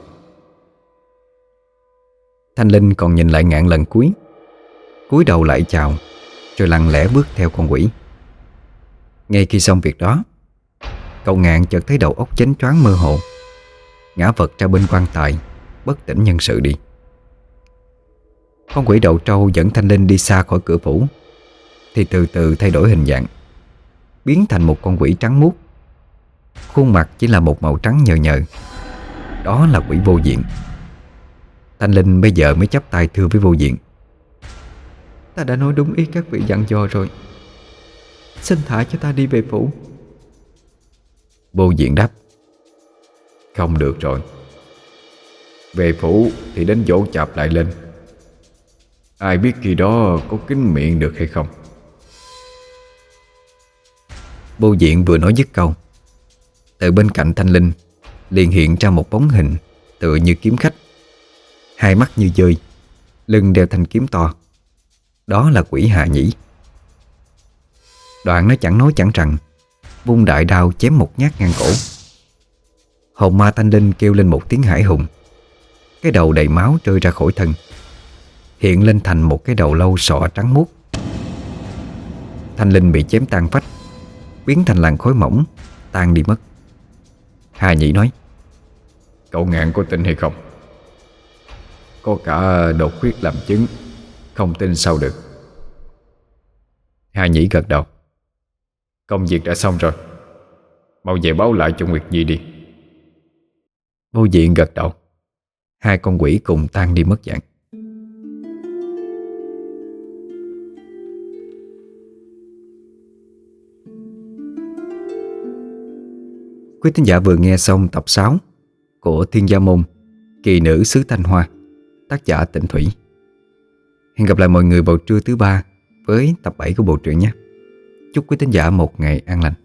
Thanh Linh còn nhìn lại Ngạn lần cuối, cúi đầu lại chào, rồi lặng lẽ bước theo con quỷ. Ngay khi xong việc đó, cậu Ngạn chợt thấy đầu óc chánh choáng mơ hồ, ngã vật ra bên quan tài, bất tỉnh nhân sự đi. Con quỷ đầu trâu dẫn Thanh Linh đi xa khỏi cửa phủ, thì từ từ thay đổi hình dạng, biến thành một con quỷ trắng muốt. Khuôn mặt chỉ là một màu trắng nhờ nhờ. Đó là quỷ Vô Diện. Thanh Linh bây giờ mới chắp tay thưa với Vô Diện: Ta đã nói đúng ý các vị dặn dò rồi, xin thả cho ta đi về phủ. Vô Diện đáp: Không được rồi. Về phủ thì đến dỗ chạp lại lên. Ai biết khi đó có kín miệng được hay không. Vô Diện vừa nói dứt câu, từ bên cạnh Thanh Linh liền hiện ra một bóng hình tựa như kiếm khách, hai mắt như dơi, lưng đeo thanh kiếm to. Đó là quỷ Hạ Nhĩ. Đoạn nó chẳng nói chẳng rằng, vung đại đao chém một nhát ngang cổ. Hồn ma Thanh Linh kêu lên một tiếng hãi hùng. Cái đầu đầy máu rơi ra khỏi thân, hiện lên thành một cái đầu lâu sọ trắng muốt. Thanh Linh bị chém tan phách, biến thành làn khói mỏng, tan đi mất. Hà Nhĩ nói: Cậu Ngạn có tin hay không? Có cả Đột Quyết làm chứng, không tin sao được. Hà Nhĩ gật đầu: Công việc đã xong rồi, mau về báo lại cho Nguyệt Nhi đi. Vô Diện gật đầu. Hai con quỷ cùng tan đi mất dạng. Quý thính giả vừa nghe xong tập 6 của Thiên Gia Môn, Kỳ Nữ xứ Thanh Hoa, tác giả Tịnh Thủy. Hẹn gặp lại mọi người vào trưa thứ 3 với tập 7 của bộ truyện nhé. Chúc quý thính giả một ngày an lành.